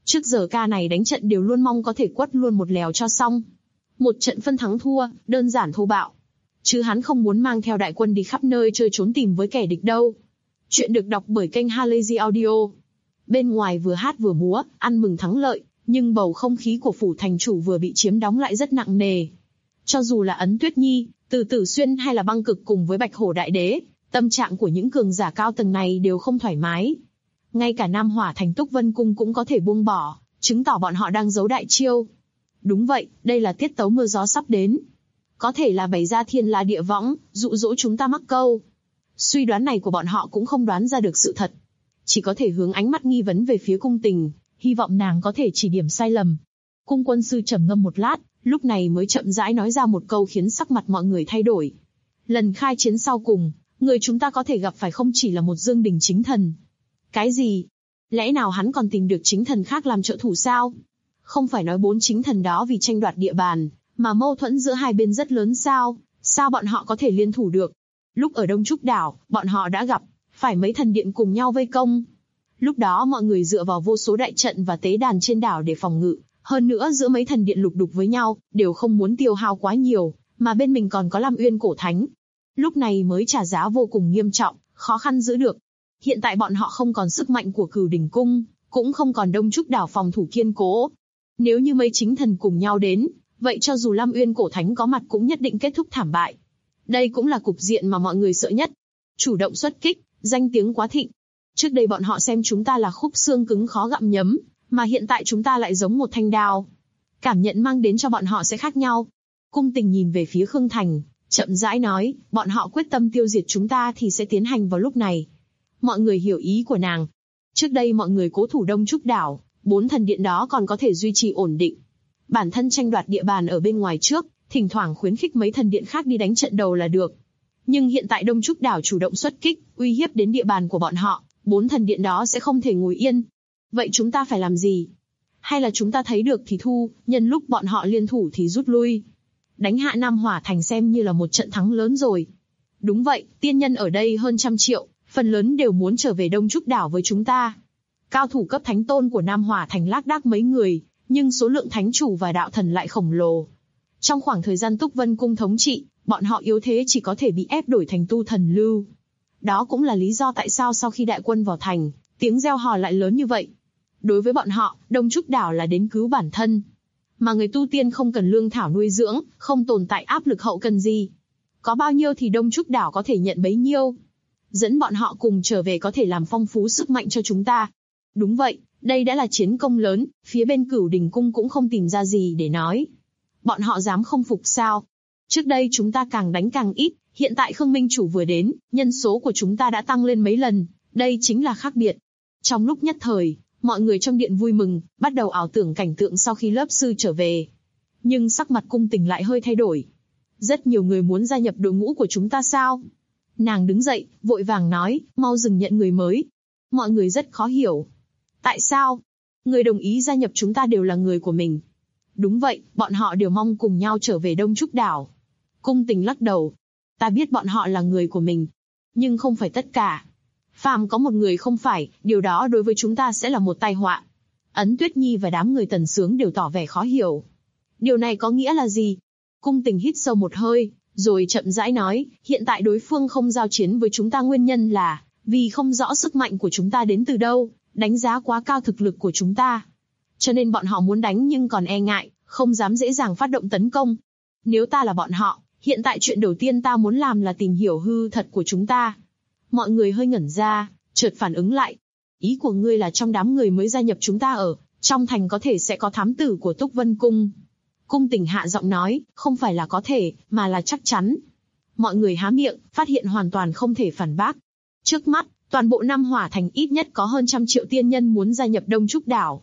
Trước giờ ca này đánh trận đều luôn mong có thể quất luôn một lèo cho xong. Một trận phân thắng thua, đơn giản thô bạo. Chứ hắn không muốn mang theo đại quân đi khắp nơi chơi trốn tìm với kẻ địch đâu. Chuyện được đọc bởi kênh Halazy Audio. Bên ngoài vừa hát vừa múa, ăn mừng thắng lợi, nhưng bầu không khí của phủ thành chủ vừa bị chiếm đóng lại rất nặng nề. Cho dù là Ấn Tuyết Nhi, Từ Tử Xuyên hay là Băng Cực cùng với Bạch Hổ Đại Đế, tâm trạng của những cường giả cao tầng này đều không thoải mái. Ngay cả Nam Hỏa Thành Túc Vân Cung cũng có thể buông bỏ, chứng tỏ bọn họ đang giấu đại chiêu. Đúng vậy, đây là tiết tấu mưa gió sắp đến. Có thể là bày ra thiên la địa võng, dụ dỗ chúng ta mắc câu. Suy đoán này của bọn họ cũng không đoán ra được sự thật. Chỉ có thể hướng ánh mắt nghi vấn về phía cung tình, hy vọng nàng có thể chỉ điểm sai lầm. Cung quân sư trầm ngâm một lát, lúc này mới chậm rãi nói ra một câu khiến sắc mặt mọi người thay đổi. Lần khai chiến sau cùng, người chúng ta có thể gặp phải không chỉ là một Dương Đình chính thần. Cái gì? Lẽ nào hắn còn tìm được chính thần khác làm trợ thủ sao? Không phải nói 4 chính thần đó vì tranh đoạt địa bàn, mà mâu thuẫn giữa hai bên rất lớn sao? Sao bọn họ có thể liên thủ được? Lúc ở Đông Trúc Đảo, bọn họ đã gặp phải mấy thần điện cùng nhau vây công. Lúc đó mọi người dựa vào vô số đại trận và tế đàn trên đảo để phòng ngự. Hơn nữa giữa mấy thần điện lục đục với nhau, đều không muốn tiêu hao quá nhiều, mà bên mình còn có Lam Uyên Cổ Thánh. Lúc này mới trả giá vô cùng nghiêm trọng, khó khăn giữ được. Hiện tại bọn họ không còn sức mạnh của Cửu Đỉnh Cung, cũng không còn Đông Trúc Đảo phòng thủ kiên cố. Nếu như mấy chính thần cùng nhau đến, vậy cho dù Lam Uyên Cổ Thánh có mặt cũng nhất định kết thúc thảm bại. Đây cũng là cục diện mà mọi người sợ nhất. Chủ động xuất kích, danh tiếng quá thịnh. Trước đây bọn họ xem chúng ta là khúc xương cứng khó gặm nhấm, mà hiện tại chúng ta lại giống một thanh đao. Cảm nhận mang đến cho bọn họ sẽ khác nhau. Cung tình nhìn về phía Khương Thành, chậm rãi nói, bọn họ quyết tâm tiêu diệt chúng ta thì sẽ tiến hành vào lúc này. Mọi người hiểu ý của nàng. Trước đây mọi người cố thủ Đông Trúc Đảo, 4 thần điện đó còn có thể duy trì ổn định. Bản thân tranh đoạt địa bàn ở bên ngoài trước, thỉnh thoảng khuyến khích mấy thần điện khác đi đánh trận đầu là được. Nhưng hiện tại Đông Trúc Đảo chủ động xuất kích, uy hiếp đến địa bàn của bọn họ, 4 thần điện đó sẽ không thể ngồi yên. Vậy chúng ta phải làm gì? Hay là chúng ta thấy được thì thu, nhân lúc bọn họ liên thủ thì rút lui? Đánh hạ Nam Hỏa Thành xem như là một trận thắng lớn rồi. Đúng vậy, tiên nhân ở đây hơn 100 triệu, phần lớn đều muốn trở về Đông Trúc Đảo với chúng ta. Cao thủ cấp thánh tôn của Nam Hỏa Thành lác đác mấy người, nhưng số lượng thánh chủ và đạo thần lại khổng lồ. Trong khoảng thời gian Túc Vân Cung thống trị, bọn họ yếu thế chỉ có thể bị ép đổi thành tu thần lưu. Đó cũng là lý do tại sao sau khi đại quân vào thành, tiếng reo hò lại lớn như vậy. Đối với bọn họ, Đông Trúc Đảo là đến cứu bản thân. Mà người tu tiên không cần lương thảo nuôi dưỡng, không tồn tại áp lực hậu cần gì. Có bao nhiêu thì Đông Trúc Đảo có thể nhận bấy nhiêu. Dẫn bọn họ cùng trở về có thể làm phong phú sức mạnh cho chúng ta. Đúng vậy, đây đã là chiến công lớn, phía bên Cửu Đỉnh Cung cũng không tìm ra gì để nói. Bọn họ dám không phục sao? Trước đây chúng ta càng đánh càng ít, hiện tại Khương Minh Chủ vừa đến, nhân số của chúng ta đã tăng lên mấy lần, đây chính là khác biệt. Trong lúc nhất thời, mọi người trong điện vui mừng, bắt đầu ảo tưởng cảnh tượng sau khi lớp sư trở về. Nhưng sắc mặt cung tình lại hơi thay đổi. Rất nhiều người muốn gia nhập đội ngũ của chúng ta sao? Nàng đứng dậy, vội vàng nói, mau dừng nhận người mới. Mọi người rất khó hiểu. Tại sao? Người đồng ý gia nhập chúng ta đều là người của mình. Đúng vậy, bọn họ đều mong cùng nhau trở về Đông Trúc Đảo. Cung tình lắc đầu. Ta biết bọn họ là người của mình. Nhưng không phải tất cả. Phàm có một người không phải, điều đó đối với chúng ta sẽ là một tai họa. Ấn Tuyết Nhi và đám người Tần Sướng đều tỏ vẻ khó hiểu. Điều này có nghĩa là gì? Cung tình hít sâu một hơi, rồi chậm rãi nói, hiện tại đối phương không giao chiến với chúng ta nguyên nhân là vì không rõ sức mạnh của chúng ta đến từ đâu, đánh giá quá cao thực lực của chúng ta. Cho nên bọn họ muốn đánh nhưng còn e ngại, không dám dễ dàng phát động tấn công. Nếu ta là bọn họ, hiện tại chuyện đầu tiên ta muốn làm là tìm hiểu hư thật của chúng ta. Mọi người hơi ngẩn ra, chợt phản ứng lại. Ý của ngươi là trong đám người mới gia nhập chúng ta ở, trong thành có thể sẽ có thám tử của Túc Vân Cung. Cung tình hạ giọng nói, không phải là có thể, mà là chắc chắn. Mọi người há miệng, phát hiện hoàn toàn không thể phản bác. Trước mắt, toàn bộ Nam Hỏa Thành ít nhất có hơn 100 triệu tiên nhân muốn gia nhập Đông Trúc Đảo,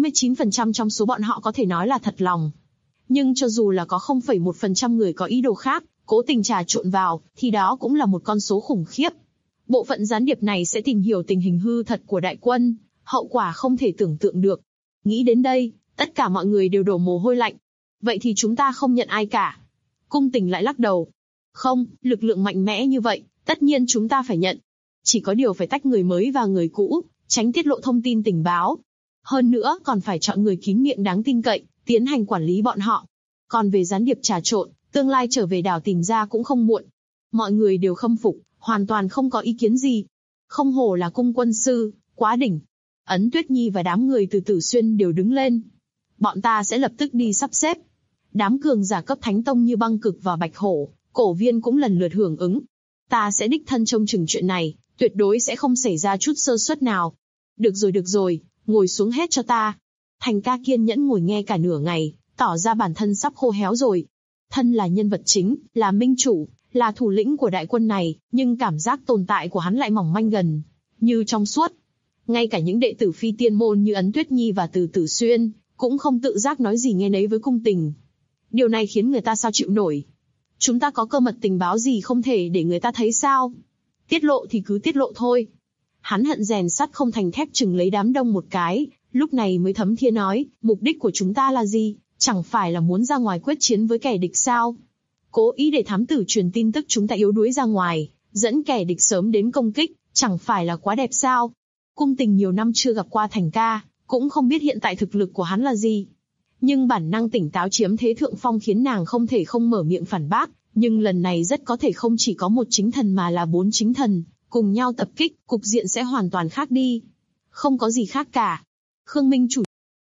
99% trong số bọn họ có thể nói là thật lòng. Nhưng cho dù là có 0,1% người có ý đồ khác, cố tình trà trộn vào, thì đó cũng là một con số khủng khiếp. Bộ phận gián điệp này sẽ tìm hiểu tình hình hư thật của đại quân, hậu quả không thể tưởng tượng được. Nghĩ đến đây, tất cả mọi người đều đổ mồ hôi lạnh. Vậy thì chúng ta không nhận ai cả. Cung tình lại lắc đầu. Không, lực lượng mạnh mẽ như vậy, tất nhiên chúng ta phải nhận. Chỉ có điều phải tách người mới và người cũ, tránh tiết lộ thông tin tình báo. Hơn nữa còn phải chọn người kín miệng đáng tin cậy, tiến hành quản lý bọn họ. Còn về gián điệp trà trộn, tương lai trở về đảo tìm ra cũng không muộn. Mọi người đều khâm phục, hoàn toàn không có ý kiến gì. Không hổ là cung quân sư, quá đỉnh. Ấn Tuyết Nhi và đám người từ Tử Xuyên đều đứng lên. Bọn ta sẽ lập tức đi sắp xếp. Đám cường giả cấp Thánh Tông như Băng Cực và Bạch Hổ, Cổ Viên cũng lần lượt hưởng ứng. Ta sẽ đích thân trông chừng chuyện này, tuyệt đối sẽ không xảy ra chút sơ suất nào. Được rồi, ngồi xuống hết cho ta. Thành ca kiên nhẫn ngồi nghe cả nửa ngày, tỏ ra bản thân sắp khô héo rồi. Thân là nhân vật chính, là minh chủ, là thủ lĩnh của đại quân này, nhưng cảm giác tồn tại của hắn lại mỏng manh gần như trong suốt. Ngay cả những đệ tử phi tiên môn như Ấn Tuyết Nhi và Từ Tử Xuyên, cũng không tự giác nói gì nghe nấy với cung tình. Điều này khiến người ta sao chịu nổi. Chúng ta có cơ mật tình báo gì không thể để người ta thấy sao? Tiết lộ thì cứ tiết lộ thôi. Hắn hận rèn sắt không thành thép chừng lấy đám đông một cái, lúc này mới thấm thía nói, mục đích của chúng ta là gì? Chẳng phải là muốn ra ngoài quyết chiến với kẻ địch sao? Cố ý để thám tử truyền tin tức chúng ta yếu đuối ra ngoài, dẫn kẻ địch sớm đến công kích, chẳng phải là quá đẹp sao? Cung tình nhiều năm chưa gặp qua Thành ca, cũng không biết hiện tại thực lực của hắn là gì. Nhưng bản năng tỉnh táo chiếm thế thượng phong khiến nàng không thể không mở miệng phản bác, nhưng lần này rất có thể không chỉ có một chính thần mà là 4 chính thần, cùng nhau tập kích, cục diện sẽ hoàn toàn khác đi. Không có gì khác cả. Khương Minh chủ.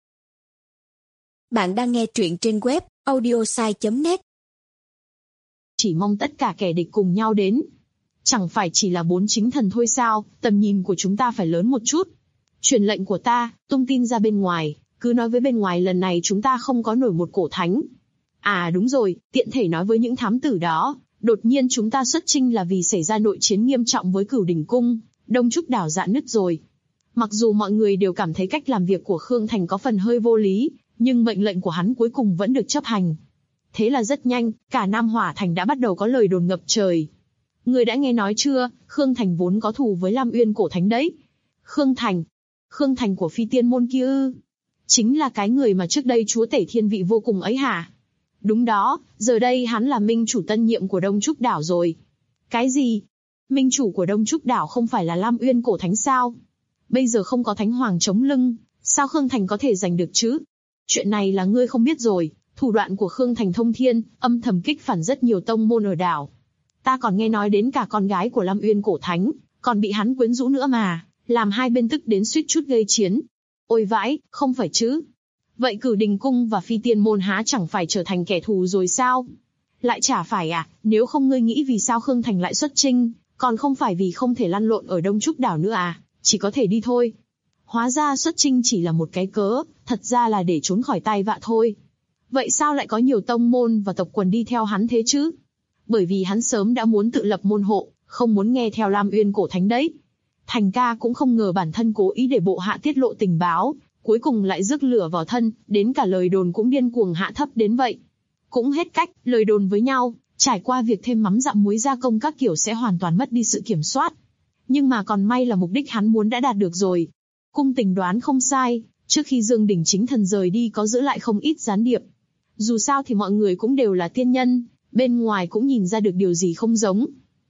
Bạn đang nghe truyện trên web audiosai.net. Chỉ mong tất cả kẻ địch cùng nhau đến. Chẳng phải chỉ là 4 chính thần thôi sao, tầm nhìn của chúng ta phải lớn một chút. Truyền lệnh của ta, tung tin ra bên ngoài, cứ nói với bên ngoài lần này chúng ta không có nổi một cổ thánh. À đúng rồi, tiện thể nói với những thám tử đó, đột nhiên chúng ta xuất chinh là vì xảy ra nội chiến nghiêm trọng với Cửu Đỉnh Cung, Đông Trúc đảo rạn nứt rồi. Mặc dù mọi người đều cảm thấy cách làm việc của Khương Thành có phần hơi vô lý, nhưng mệnh lệnh của hắn cuối cùng vẫn được chấp hành. Thế là rất nhanh, cả Nam Hỏa Thành đã bắt đầu có lời đồn ngập trời. Người đã nghe nói chưa, Khương Thành vốn có thù với Lam Uyên cổ thánh đấy. Khương Thành của phi tiên môn kia ư? Chính là cái người mà trước đây chúa tể thiên vị vô cùng ấy hả? Đúng đó, giờ đây hắn là minh chủ tân nhiệm của Đông Trúc đảo rồi. Cái gì? Minh chủ của Đông Trúc đảo không phải là Lam Uyên cổ thánh sao? Bây giờ không có thánh hoàng chống lưng, sao Khương Thành có thể giành được chứ? Chuyện này là ngươi không biết rồi, thủ đoạn của Khương Thành thông thiên, âm thầm kích phản rất nhiều tông môn ở đảo. Ta còn nghe nói đến cả con gái của Lam Uyên cổ thánh, còn bị hắn quyến rũ nữa mà, làm hai bên tức đến suýt chút gây chiến. Ôi vãi, không phải chứ? Vậy Cửu Đình Cung và phi tiên môn há chẳng phải trở thành kẻ thù rồi sao? Lại chả phải à, nếu không ngươi nghĩ vì sao Khương Thành lại xuất chinh, còn không phải vì không thể lăn lộn ở Đông Trúc đảo nữa à, chỉ có thể đi thôi. Hóa ra xuất chinh chỉ là một cái cớ, thật ra là để trốn khỏi tai vạ thôi. Vậy sao lại có nhiều tông môn và tộc quần đi theo hắn thế chứ? Bởi vì hắn sớm đã muốn tự lập môn hộ, không muốn nghe theo Lam Uyên cổ thánh đấy. Thành ca cũng không ngờ bản thân cố ý để bộ hạ tiết lộ tình báo, cuối cùng lại rước lửa vào thân, đến cả lời đồn cũng điên cuồng hạ thấp đến vậy. Cũng hết cách, lời đồn với nhau, trải qua việc thêm mắm dặm muối gia công các kiểu sẽ hoàn toàn mất đi sự kiểm soát. Nhưng mà còn may là mục đích hắn muốn đã đạt được rồi. Cung tình đoán không sai, trước khi Dương Đỉnh chính thần rời đi có giữ lại không ít gián điệp. Dù sao thì mọi người cũng đều là tiên nhân, bên ngoài cũng nhìn ra được điều gì không giống.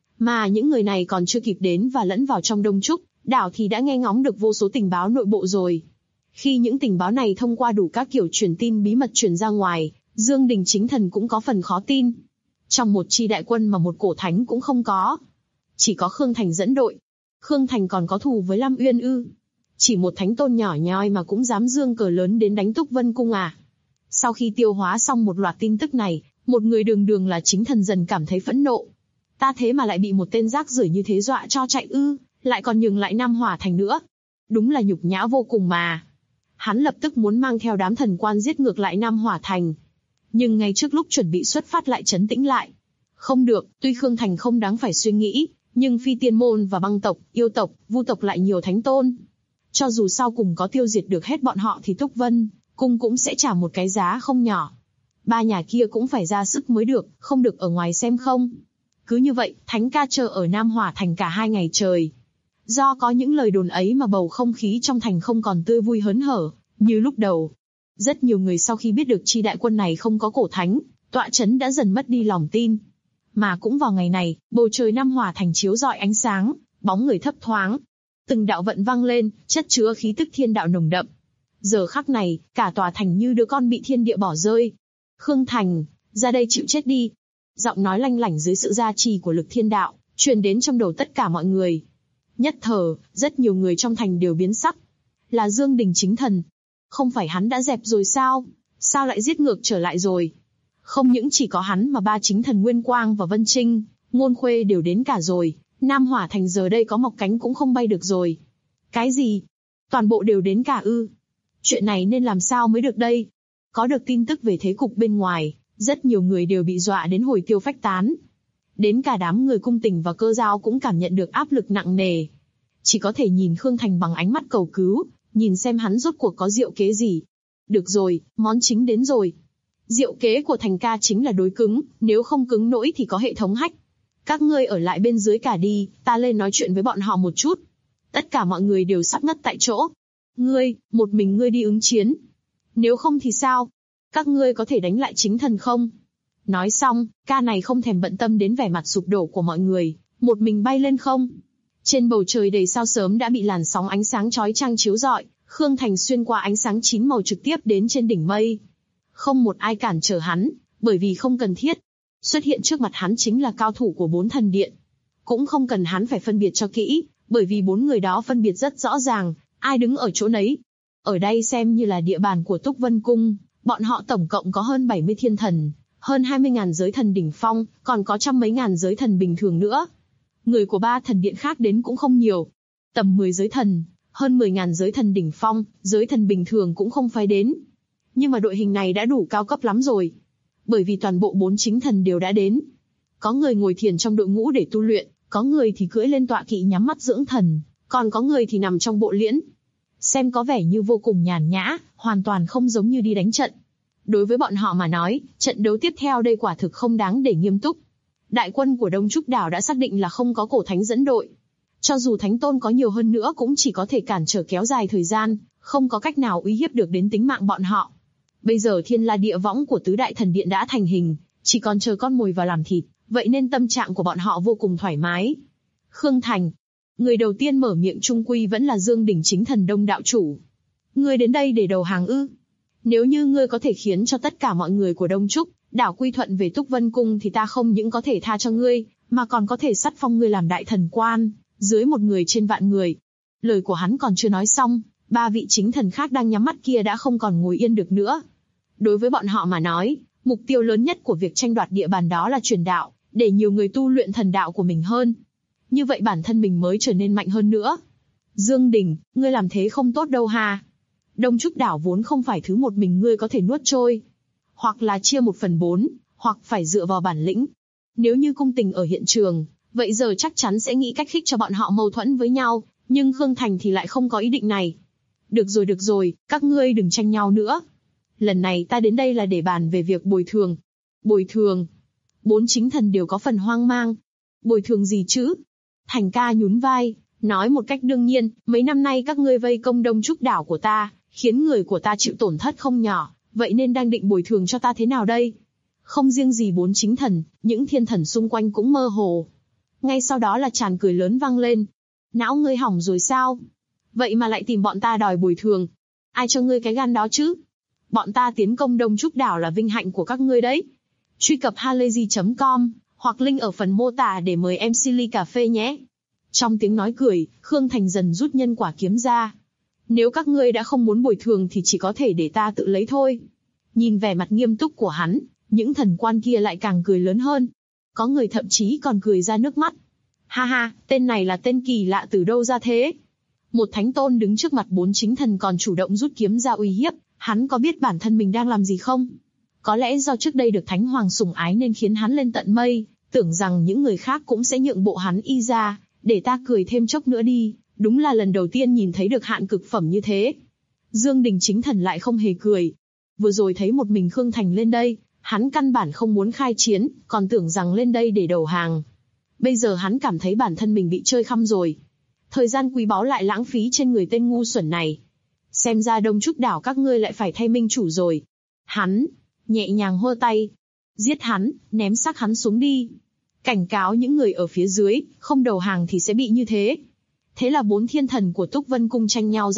Mà những người này còn chưa kịp đến và lẫn vào trong Đông Trúc đảo thì đã nghe ngóng được vô số tình báo nội bộ rồi. Khi những tình báo này thông qua đủ các kiểu truyền tin bí mật truyền ra ngoài, Dương Đình chính thần cũng có phần khó tin. Trong một chi đại quân mà một cổ thánh cũng không có. Chỉ có Khương Thành dẫn đội. Khương Thành còn có thù với Lam Uyên ư? Chỉ một thánh tôn nhỏ nhoi mà cũng dám dương cờ lớn đến đánh Túc Vân Cung à? Sau khi tiêu hóa xong một loạt tin tức này, một người đường đường là chính thần dần cảm thấy phẫn nộ. Ta thế mà lại bị một tên rác rưởi như thế dọa cho chạy ư, lại còn nhường lại Nam Hỏa Thành nữa. Đúng là nhục nhã vô cùng mà. Hắn lập tức muốn mang theo đám thần quan giết ngược lại Nam Hỏa Thành. Nhưng ngay trước lúc chuẩn bị xuất phát lại trấn tĩnh lại. Không được, tuy Khương Thành không đáng phải suy nghĩ, nhưng phi tiên môn và băng tộc, yêu tộc, vu tộc lại nhiều thánh tôn. Cho dù sau cùng có tiêu diệt được hết bọn họ thì Túc Vân Cung cũng sẽ trả một cái giá không nhỏ. Ba nhà kia cũng phải ra sức mới được, không được ở ngoài xem không. Cứ như vậy, thánh ca chờ ở Nam Hỏa Thành cả 2 ngày trời. Do có những lời đồn ấy mà bầu không khí trong thành không còn tươi vui hớn hở như lúc đầu. Rất nhiều người sau khi biết được chi đại quân này không có cổ thánh, tọa chấn đã dần mất đi lòng tin. Mà cũng vào ngày này, bầu trời Nam Hỏa Thành chiếu rọi ánh sáng, bóng người thấp thoáng. Từng đạo vận vang lên, chất chứa khí tức thiên đạo nồng đậm. Giờ khắc này, cả tòa thành như đứa con bị thiên địa bỏ rơi. Khương Thành, ra đây chịu chết đi. Giọng nói lanh lảnh dưới sự gia trì của lực thiên đạo, truyền đến trong đầu tất cả mọi người. Nhất thời, rất nhiều người trong thành đều biến sắc. Là Dương Đình chính thần. Không phải hắn đã dẹp rồi sao? Sao lại giết ngược trở lại rồi? Không những chỉ có hắn mà ba chính thần Nguyên Quang và Vân Trinh, Ngôn Khuê đều đến cả rồi. Nam Hỏa Thành giờ đây có mọc cánh cũng không bay được rồi. Cái gì? Toàn bộ đều đến cả ư? Chuyện này nên làm sao mới được đây? Có được tin tức về thế cục bên ngoài, rất nhiều người đều bị dọa đến hồi tiêu phách tán. Đến cả đám người cung tình và cơ giao cũng cảm nhận được áp lực nặng nề. Chỉ có thể nhìn Khương Thành bằng ánh mắt cầu cứu, nhìn xem hắn rốt cuộc có diệu kế gì. Được rồi, món chính đến rồi. Diệu kế của Thành ca chính là đối cứng, nếu không cứng nỗi thì có hệ thống hack. Các ngươi ở lại bên dưới cả đi, ta lên nói chuyện với bọn họ một chút. Tất cả mọi người đều sắp ngất tại chỗ. Ngươi, một mình ngươi đi ứng chiến. Nếu không thì sao? Các ngươi có thể đánh lại chính thần không? Nói xong, ca này không thèm bận tâm đến vẻ mặt sụp đổ của mọi người, một mình bay lên không. Trên bầu trời đầy sao sớm đã bị làn sóng ánh sáng chói chang chiếu rọi, Khương Thành xuyên qua ánh sáng 9 màu trực tiếp đến trên đỉnh mây. Không một ai cản trở hắn, bởi vì không cần thiết. Xuất hiện trước mặt hắn chính là cao thủ của 4 thần điện. Cũng không cần hắn phải phân biệt cho kỹ, bởi vì 4 người đó phân biệt rất rõ ràng, ai đứng ở chỗ nấy. Ở đây xem như là địa bàn của Túc Vân Cung, bọn họ tổng cộng có hơn 70 thiên thần, hơn 20.000 giới thần đỉnh phong, còn có trăm mấy ngàn giới thần bình thường nữa. Người của 3 thần điện khác đến cũng không nhiều. Tầm 10 giới thần, hơn 10.000 giới thần đỉnh phong, giới thần bình thường cũng không phải đến. Nhưng mà đội hình này đã đủ cao cấp lắm rồi. Bởi vì toàn bộ 4 chính thần đều đã đến. Có người ngồi thiền trong đội ngũ để tu luyện, có người thì cưỡi lên tọa kỵ nhắm mắt dưỡng thần, còn có người thì nằm trong bộ liễn. Xem có vẻ như vô cùng nhàn nhã, hoàn toàn không giống như đi đánh trận. Đối với bọn họ mà nói, trận đấu tiếp theo đây quả thực không đáng để nghiêm túc. Đại quân của Đông Trúc Đảo đã xác định là không có cổ thánh dẫn đội. Cho dù thánh tôn có nhiều hơn nữa cũng chỉ có thể cản trở kéo dài thời gian, không có cách nào uy hiếp được đến tính mạng bọn họ. Bây giờ thiên la địa võng của tứ đại thần điện đã thành hình, chỉ còn chờ con mồi vào làm thịt, vậy nên tâm trạng của bọn họ vô cùng thoải mái. Khương Thành, người đầu tiên mở miệng trung quy vẫn là Dương Đình chính thần Đông đạo chủ. Ngươi đến đây để đầu hàng ư? Nếu như ngươi có thể khiến cho tất cả mọi người của Đông Trúc Đảo quy thuận về Túc Vân Cung thì ta không những có thể tha cho ngươi, mà còn có thể sắt phong ngươi làm đại thần quan, dưới một người trên vạn người. Lời của hắn còn chưa nói xong, 3 vị chính thần khác đang nhắm mắt kia đã không còn ngồi yên được nữa. Đối với bọn họ mà nói, mục tiêu lớn nhất của việc tranh đoạt địa bàn đó là truyền đạo, để nhiều người tu luyện thần đạo của mình hơn. Như vậy bản thân mình mới trở nên mạnh hơn nữa. Dương Đình, ngươi làm thế không tốt đâu ha. Đông Trúc Đảo vốn không phải thứ một mình ngươi có thể nuốt trôi. Hoặc là chia 1/4, hoặc phải dựa vào bản lĩnh. Nếu như cung tình ở hiện trường, vậy giờ chắc chắn sẽ nghĩ cách khích cho bọn họ mâu thuẫn với nhau, nhưng Khương Thành thì lại không có ý định này. Được rồi, các ngươi đừng tranh nhau nữa. Lần này ta đến đây là để bàn về việc bồi thường. Bồi thường? 4 chính thần đều có phần hoang mang. Bồi thường gì chứ? Thành ca nhún vai, nói một cách đương nhiên, mấy năm nay các ngươi vây công Đông Trúc Đảo của ta, khiến người của ta chịu tổn thất không nhỏ, vậy nên đang định bồi thường cho ta thế nào đây? Không riêng gì 4 chính thần, những thiên thần xung quanh cũng mơ hồ. Ngay sau đó là tràn cười lớn vang lên. Não ngươi hỏng rồi sao? Vậy mà lại tìm bọn ta đòi bồi thường. Ai cho ngươi cái gan đó chứ? Bọn ta tiến công Đông Trúc Đảo là vinh hạnh của các ngươi đấy. Truy cập halayzi.com, hoặc link ở phần mô tả để mời MC ly cà phê nhé. Trong tiếng nói cười, Khương Thành dần rút nhân quả kiếm ra. Nếu các ngươi đã không muốn bồi thường thì chỉ có thể để ta tự lấy thôi. Nhìn vẻ mặt nghiêm túc của hắn, những thần quan kia lại càng cười lớn hơn. Có người thậm chí còn cười ra nước mắt. Ha ha, tên này là tên kỳ lạ từ đâu ra thế? Một thánh tôn đứng trước mặt 4 chính thần còn chủ động rút kiếm ra uy hiếp, hắn có biết bản thân mình đang làm gì không? Có lẽ do trước đây được Thánh Hoàng sủng ái nên khiến hắn lên tận mây, tưởng rằng những người khác cũng sẽ nhượng bộ hắn y ra, để ta cười thêm chốc nữa đi, đúng là lần đầu tiên nhìn thấy được hạn cực phẩm như thế. Dương Đình chính thần lại không hề cười. Vừa rồi thấy một mình Khương Thành lên đây, hắn căn bản không muốn khai chiến, còn tưởng rằng lên đây để đầu hàng. Bây giờ hắn cảm thấy bản thân mình bị chơi khăm rồi. Thời gian quý báu lại lãng phí trên người tên ngu xuẩn này. Xem ra Đông Trúc Đảo các ngươi lại phải thay minh chủ rồi. Hắn nhẹ nhàng hô tay. Giết hắn, ném xác hắn xuống đi. Cảnh cáo những người ở phía dưới, không đầu hàng thì sẽ bị như thế. Thế là 4 thiên thần của Túc Vân Cung tranh nhau ra trận,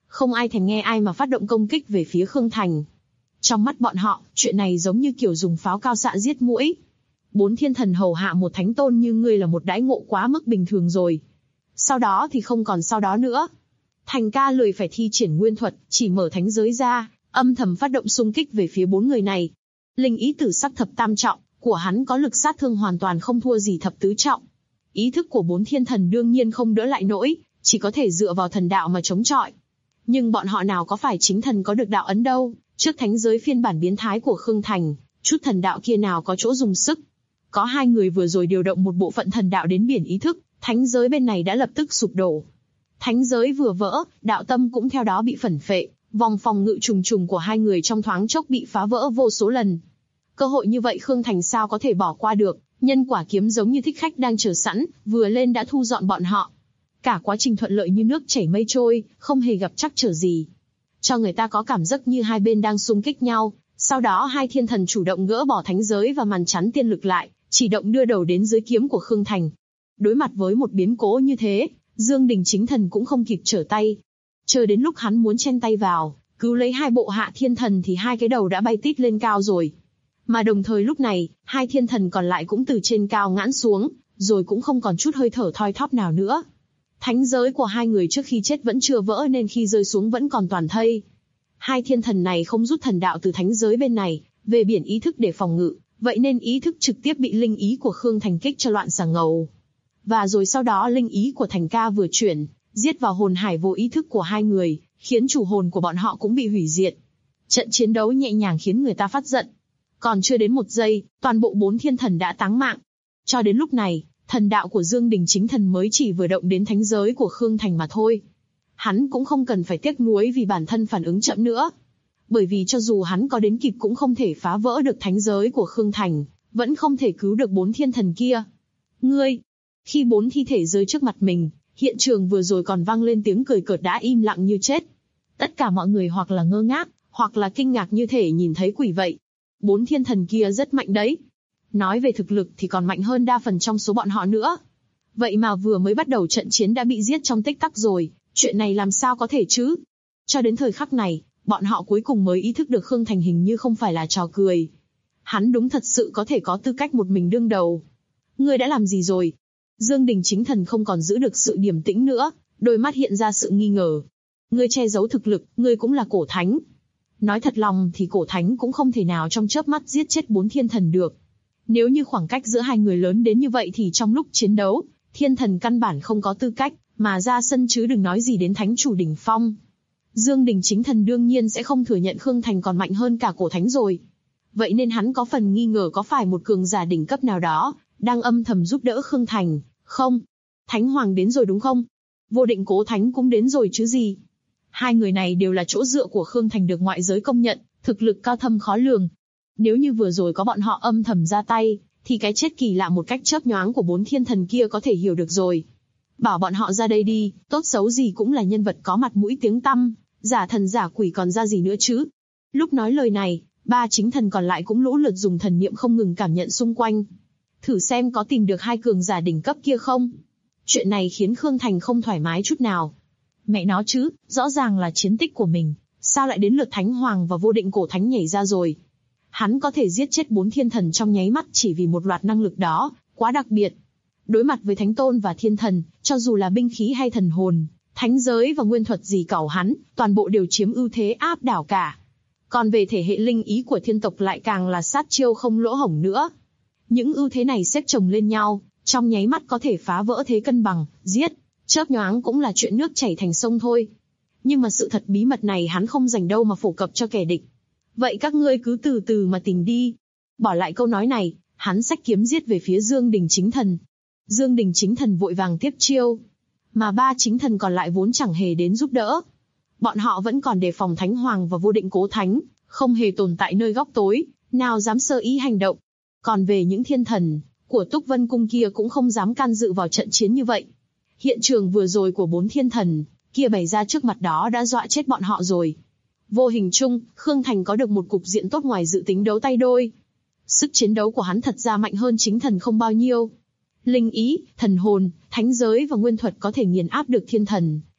Không ai thèm nghe ai mà phát động công kích về phía Khương Thành. Trong mắt bọn họ, chuyện này giống như kiểu dùng pháo cao xạ giết muỗi. 4 thiên thần hầu hạ một thánh tôn như ngươi là một đãi ngộ quá mức bình thường rồi. Sau đó thì không còn sau đó nữa. Thành ca lười phải thi triển nguyên thuật, chỉ mở thánh giới ra, âm thầm phát động xung kích về phía 4 người này. Linh ý tử sắc thập tam trọng của hắn có lực sát thương hoàn toàn không thua gì thập tứ trọng. Ý thức của 4 thiên thần đương nhiên không đỡ lại nổi, chỉ có thể dựa vào thần đạo mà chống chọi. Nhưng bọn họ nào có phải chính thần có được đạo ấn đâu, trước thánh giới phiên bản biến thái của Khương Thành, chút thần đạo kia nào có chỗ dùng sức. Có 2 người vừa rồi điều động một bộ phận thần đạo đến biển ý thức, thánh giới bên này đã lập tức sụp đổ. Thánh giới vừa vỡ, đạo tâm cũng theo đó bị phẩn phệ, vòng phòng ngự trùng trùng của 2 người trong thoáng chốc bị phá vỡ vô số lần. Cơ hội như vậy Khương Thành sao có thể bỏ qua được, nhân quả kiếm giống như thích khách đang chờ sẵn, vừa lên đã thu dọn bọn họ. Cả quá trình thuận lợi như nước chảy mây trôi, không hề gặp trắc trở gì. Cho người ta có cảm giác như hai bên đang xung kích nhau, sau đó 2 thiên thần chủ động gỡ bỏ thánh giới và màn chắn tiên lực lại, chỉ động đưa đầu đến dưới kiếm của Khương Thành. Đối mặt với một biến cố như thế, Dương Đình chính thần cũng không kịp trở tay. Chờ đến lúc hắn muốn chen tay vào, cứu lấy 2 bộ hạ thiên thần thì 2 cái đầu đã bay tít lên cao rồi. Mà đồng thời lúc này, 2 thiên thần còn lại cũng từ trên cao ngã xuống, rồi cũng không còn chút hơi thở thoi thóp nào nữa. Thánh giới của 2 người trước khi chết vẫn chưa vỡ nên khi rơi xuống vẫn còn toàn thây. 2 thiên thần này không rút thần đạo từ thánh giới bên này, về biển ý thức để phòng ngự, vậy nên ý thức trực tiếp bị linh ý của Khương Thành kích cho loạn xà ngầu. Và rồi sau đó linh ý của Thành ca vừa chuyển, giết vào hồn hải vô ý thức của 2 người, khiến chủ hồn của bọn họ cũng bị hủy diệt. Trận chiến đấu nhẹ nhàng khiến người ta phát giận. Còn chưa đến 1 giây, toàn bộ 4 thiên thần đã táng mạng. Cho đến lúc này, thần đạo của Dương Đình chính thần mới chỉ vừa động đến thánh giới của Khương Thành mà thôi. Hắn cũng không cần phải tiếc nuối vì bản thân phản ứng chậm nữa. Bởi vì cho dù hắn có đến kịp cũng không thể phá vỡ được thánh giới của Khương Thành, vẫn không thể cứu được 4 thiên thần kia. Ngươi! Khi 4 thi thể rơi trước mặt mình, hiện trường vừa rồi còn vang lên tiếng cười cợt đã im lặng như chết. Tất cả mọi người hoặc là ngơ ngác, hoặc là kinh ngạc như thể nhìn thấy quỷ vậy. 4 thiên thần kia rất mạnh đấy. Nói về thực lực thì còn mạnh hơn đa phần trong số bọn họ nữa. Vậy mà vừa mới bắt đầu trận chiến đã bị giết trong tích tắc rồi, chuyện này làm sao có thể chứ? Cho đến thời khắc này, bọn họ cuối cùng mới ý thức được Khương Thành hình như không phải là trò cười. Hắn đúng thật sự có thể có tư cách một mình đương đầu. Ngươi đã làm gì rồi? Dương Đình chính thần không còn giữ được sự điềm tĩnh nữa, đôi mắt hiện ra sự nghi ngờ. Ngươi che giấu thực lực, ngươi cũng là cổ thánh. Nói thật lòng thì cổ thánh cũng không thể nào trong chớp mắt giết chết 4 thiên thần được. Nếu như khoảng cách giữa 2 người lớn đến như vậy thì trong lúc chiến đấu, thiên thần căn bản không có tư cách mà ra sân chứ đừng nói gì đến thánh chủ đỉnh phong. Dương Đình chính thần đương nhiên sẽ không thừa nhận Khương Thành còn mạnh hơn cả cổ thánh rồi. Vậy nên hắn có phần nghi ngờ có phải một cường giả đỉnh cấp nào đó đang âm thầm giúp đỡ Khương Thành, không? Thánh Hoàng đến rồi đúng không? Vô Định Cố Thánh cũng đến rồi chứ gì? 2 người này đều là chỗ dựa của Khương Thành được ngoại giới công nhận, thực lực cao thâm khó lường. Nếu như vừa rồi có bọn họ âm thầm ra tay, thì cái chết kỳ lạ một cách chớp nhoáng của 4 thiên thần kia có thể hiểu được rồi. Bảo bọn họ ra đây đi, tốt xấu gì cũng là nhân vật có mặt mũi tiếng tăm, giả thần giả quỷ còn ra gì nữa chứ? Lúc nói lời này, 3 chính thần còn lại cũng lũ lượt dùng thần niệm không ngừng cảm nhận xung quanh. Thử xem có tìm được 2 cường giả đỉnh cấp kia không? Chuyện này khiến Khương Thành không thoải mái chút nào. Mẹ nó chứ, rõ ràng là chiến tích của mình, sao lại đến lượt Thánh Hoàng và Vô Định Cổ Thánh nhảy ra rồi? Hắn có thể giết chết 4 thiên thần trong nháy mắt chỉ vì một loạt năng lực đó, quá đặc biệt. Đối mặt với Thánh Tôn và Thiên Thần, cho dù là binh khí hay thần hồn, thánh giới và nguyên thuật gì cẩu hắn, toàn bộ đều chiếm ưu thế áp đảo cả. Còn về thể hệ linh ý của thiên tộc lại càng là sát chiêu không lỗ hổng nữa. Những ưu thế này xếp chồng lên nhau, trong nháy mắt có thể phá vỡ thế cân bằng, giết, chớp nhoáng cũng là chuyện nước chảy thành sông thôi. Nhưng mà sự thật bí mật này hắn không dành đâu mà phổ cập cho kẻ địch. Vậy các ngươi cứ từ từ mà tìm đi. Bỏ lại câu nói này, hắn xách kiếm giết về phía Dương Đình chính thần. Dương Đình chính thần vội vàng tiếp chiêu. Mà 3 chính thần còn lại vốn chẳng hề đến giúp đỡ. Bọn họ vẫn còn đề phòng Thánh Hoàng và Vô Định Cố Thánh, không hề tồn tại nơi góc tối, nào dám sơ ý hành động. Còn về những thiên thần của Túc Vân Cung kia cũng không dám can dự vào trận chiến như vậy. Hiện trường vừa rồi của 4 thiên thần kia bày ra trước mặt đó đã dọa chết bọn họ rồi. Vô hình chung, Khương Thành có được một cục diện tốt ngoài dự tính đấu tay đôi. Sức chiến đấu của hắn thật ra mạnh hơn chính thần không bao nhiêu. Linh ý, thần hồn, thánh giới và nguyên thuật có thể nghiền áp được thiên thần,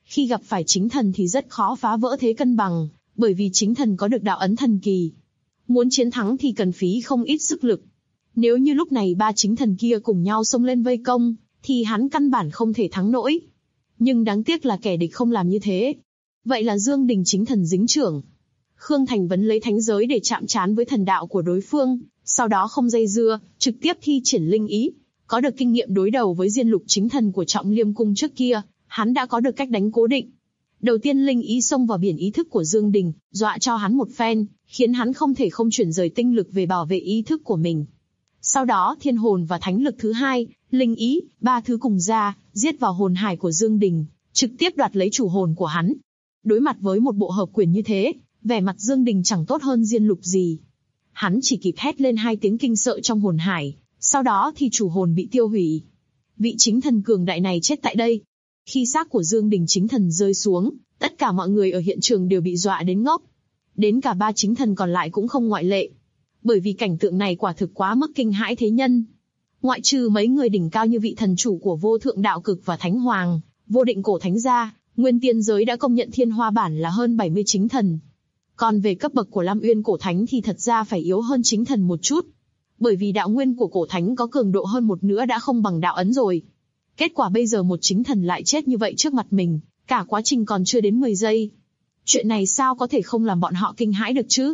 Khi gặp phải chính thần thì rất khó phá vỡ thế cân bằng, bởi vì chính thần có được đạo ấn thần kỳ. Muốn chiến thắng thì cần phí không ít sức lực. Nếu như lúc này ba chính thần kia cùng nhau xông lên vây công, thì hắn căn bản không thể thắng nổi. Nhưng đáng tiếc là kẻ địch không làm như thế. Vậy là Dương Đình chính thần dính chưởng. Khương Thành vẫn lấy thánh giới để chạm trán với thần đạo của đối phương, sau đó không dây dưa, trực tiếp thi triển linh ý. Có được kinh nghiệm đối đầu với Diên Lục chính thần của Trọng Liêm Cung trước kia, hắn đã có được cách đánh cố định. Đầu tiên linh ý xông vào biển ý thức của Dương Đình, dọa cho hắn một phen, khiến hắn không thể không chuyển rời tinh lực về bảo vệ ý thức của mình. Sau đó thiên hồn và thánh lực thứ hai, linh ý, ba thứ cùng ra, giết vào hồn hải của Dương Đình, trực tiếp đoạt lấy chủ hồn của hắn. Đối mặt với một bộ hợp quyền như thế, vẻ mặt Dương Đình chẳng tốt hơn Diên Lục gì. Hắn chỉ kịp hét lên 2 tiếng kinh sợ trong hồn hải, sau đó thì chủ hồn bị tiêu hủy. Vị chính thần cường đại này chết tại đây. Khi xác của Dương Đình chính thần rơi xuống, tất cả mọi người ở hiện trường đều bị dọa đến ngốc. Đến cả 3 chính thần còn lại cũng không ngoại lệ. Bởi vì cảnh tượng này quả thực quá mức kinh hãi thế nhân. Ngoại trừ mấy người đỉnh cao như vị thần chủ của Vô Thượng Đạo Cực và Thánh Hoàng, Vô Định Cổ Thánh gia, Nguyên Tiên giới đã công nhận Thiên Hoa bản là hơn 70 chính thần. Còn về cấp bậc của Lam Uyên Cổ Thánh thì thật ra phải yếu hơn chính thần một chút. Bởi vì đạo nguyên của Cổ Thánh có cường độ hơn một nửa đã không bằng đạo ấn rồi. Kết quả bây giờ một chính thần lại chết như vậy trước mặt mình, cả quá trình còn chưa đến 10 giây. Chuyện này sao có thể không làm bọn họ kinh hãi được chứ?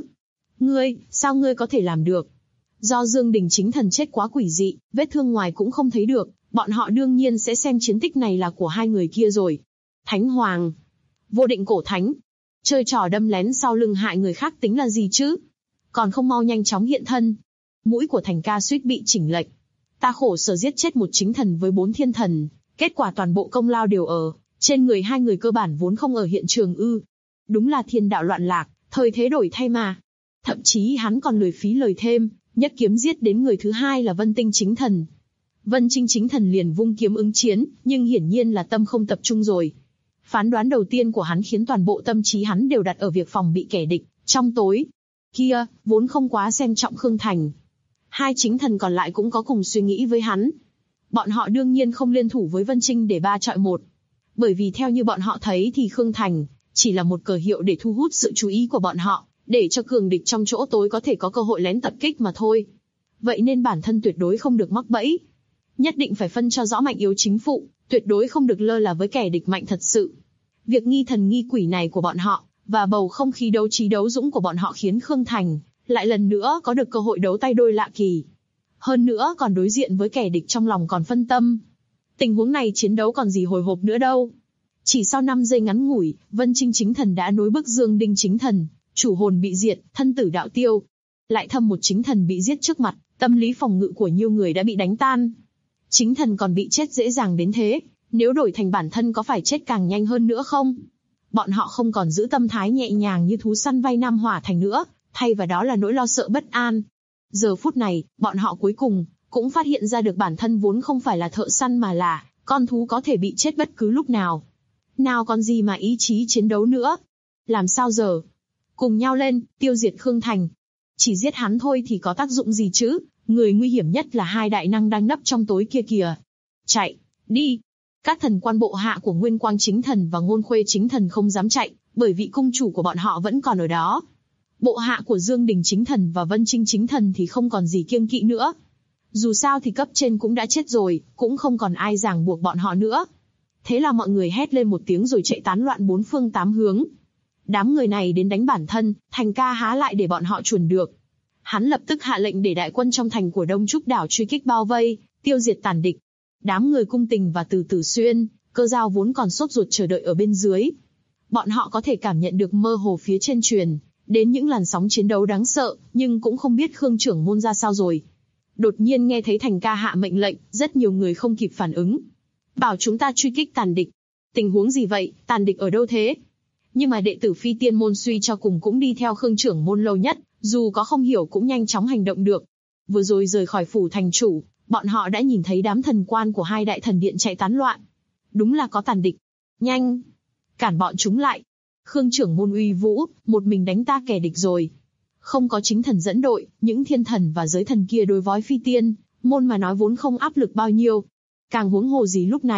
Sao ngươi có thể làm được? Do Dương Đình chính thần chết quá quỷ dị, vết thương ngoài cũng không thấy được, bọn họ đương nhiên sẽ xem chiến tích này là của hai người kia rồi. Thánh Hoàng, Vô Định Cổ Thánh, chơi trò đâm lén sau lưng hại người khác tính là gì chứ? Còn không mau nhanh chóng hiện thân. Mũi của Thành Ca suýt bị chỉnh lệch. Ta khổ sở giết chết một chính thần với 4 thiên thần, kết quả toàn bộ công lao đều ở trên người hai người cơ bản vốn không ở hiện trường ư? Đúng là thiên đạo loạn lạc, thời thế đổi thay mà. Thậm chí hắn còn lười phí lời thêm, nhất kiếm giết đến người thứ hai là Vân Tinh chính thần. Vân Trinh chính thần liền vung kiếm ứng chiến, nhưng hiển nhiên là tâm không tập trung rồi. Phán đoán đầu tiên của hắn khiến toàn bộ tâm trí hắn đều đặt ở việc phòng bị kẻ địch trong tối kia, vốn không quá xem trọng Khương Thành. Hai chính thần còn lại cũng có cùng suy nghĩ với hắn. Bọn họ đương nhiên không liên thủ với Vân Trinh để 3 chọi 1. Bởi vì theo như bọn họ thấy thì Khương Thành chỉ là một cờ hiệu để thu hút sự chú ý của bọn họ, để cho cường địch trong chỗ tối có thể có cơ hội lén tập kích mà thôi. Vậy nên bản thân tuyệt đối không được mắc bẫy. Nhất định phải phân cho rõ mạnh yếu chính phụ, tuyệt đối không được lơ là với kẻ địch mạnh thật sự. Việc nghi thần nghi quỷ này của bọn họ, và bầu không khí đấu trí đấu dũng của bọn họ khiến Khương Thành lại lần nữa có được cơ hội đấu tay đôi lạ kỳ. Hơn nữa còn đối diện với kẻ địch trong lòng còn phân tâm. Tình huống này chiến đấu còn gì hồi hộp nữa đâu. Chỉ sau 5 giây ngắn ngủi, Vân Trinh chính thần đã nối bức Dương Đinh chính thần, chủ hồn bị diệt, thân tử đạo tiêu. Lại thâm một chính thần bị giết trước mặt, tâm lý phòng ngự của nhiều người đã bị đánh tan. Chính thần còn bị chết dễ dàng đến thế, nếu đổi thành bản thân có phải chết càng nhanh hơn nữa không? Bọn họ không còn giữ tâm thái nhẹ nhàng như thú săn vây Nam Hỏa Thành nữa, thay vào đó là nỗi lo sợ bất an. Giờ phút này, bọn họ cuối cùng cũng phát hiện ra được bản thân vốn không phải là thợ săn mà là con thú có thể bị chết bất cứ lúc nào. Nào còn gì mà ý chí chiến đấu nữa. Làm sao giờ? Cùng nhau lên, tiêu diệt Khương Thành. Chỉ giết hắn thôi thì có tác dụng gì chứ? Người nguy hiểm nhất là hai đại năng đang nấp trong tối kia kìa. Chạy, đi. Các thần quan bộ hạ của Nguyên Quang chính thần và Ngôn Khuê chính thần không dám chạy, bởi vị cung chủ của bọn họ vẫn còn ở đó. Bộ hạ của Dương Đình chính thần và Vân Trinh chính thần thì không còn gì kiêng kỵ nữa. Dù sao thì cấp trên cũng đã chết rồi, cũng không còn ai ràng buộc bọn họ nữa. Thế là mọi người hét lên một tiếng rồi chạy tán loạn 4 phương 8 hướng. Đám người này đến đánh bản thân, Thành Ca há lại để bọn họ chuồn được. Hắn lập tức hạ lệnh để đại quân trong thành của Đông Trúc đảo truy kích bao vây, tiêu diệt tàn địch. Đám người Cung Tình và Từ Tử Xuyên, Cơ Dao vốn còn sốt ruột chờ đợi ở bên dưới. Bọn họ có thể cảm nhận được mơ hồ phía trên truyền đến những làn sóng chiến đấu đáng sợ, nhưng cũng không biết Khương trưởng môn ra sao rồi. Đột nhiên nghe thấy Thành Ca hạ mệnh lệnh, rất nhiều người không kịp phản ứng. Bảo chúng ta truy kích tàn địch. Tình huống gì vậy, tàn địch ở đâu thế? Nhưng mà đệ tử Phi Tiên môn suy cho cùng cũng đi theo Khương trưởng môn lâu nhất, dù có không hiểu cũng nhanh chóng hành động được. Vừa rồi rời khỏi phủ thành chủ, bọn họ đã nhìn thấy đám thần quan của hai đại thần điện chạy tán loạn. Đúng là có tàn địch. Nhanh! Cản bọn chúng lại. Khương trưởng môn uy vũ, một mình đánh ta kẻ địch rồi. Không có chính thần dẫn đội, những thiên thần và giới thần kia đối với Phi Tiên môn mà nói vốn không áp lực bao nhiêu. Càng huống hồ gì lúc này,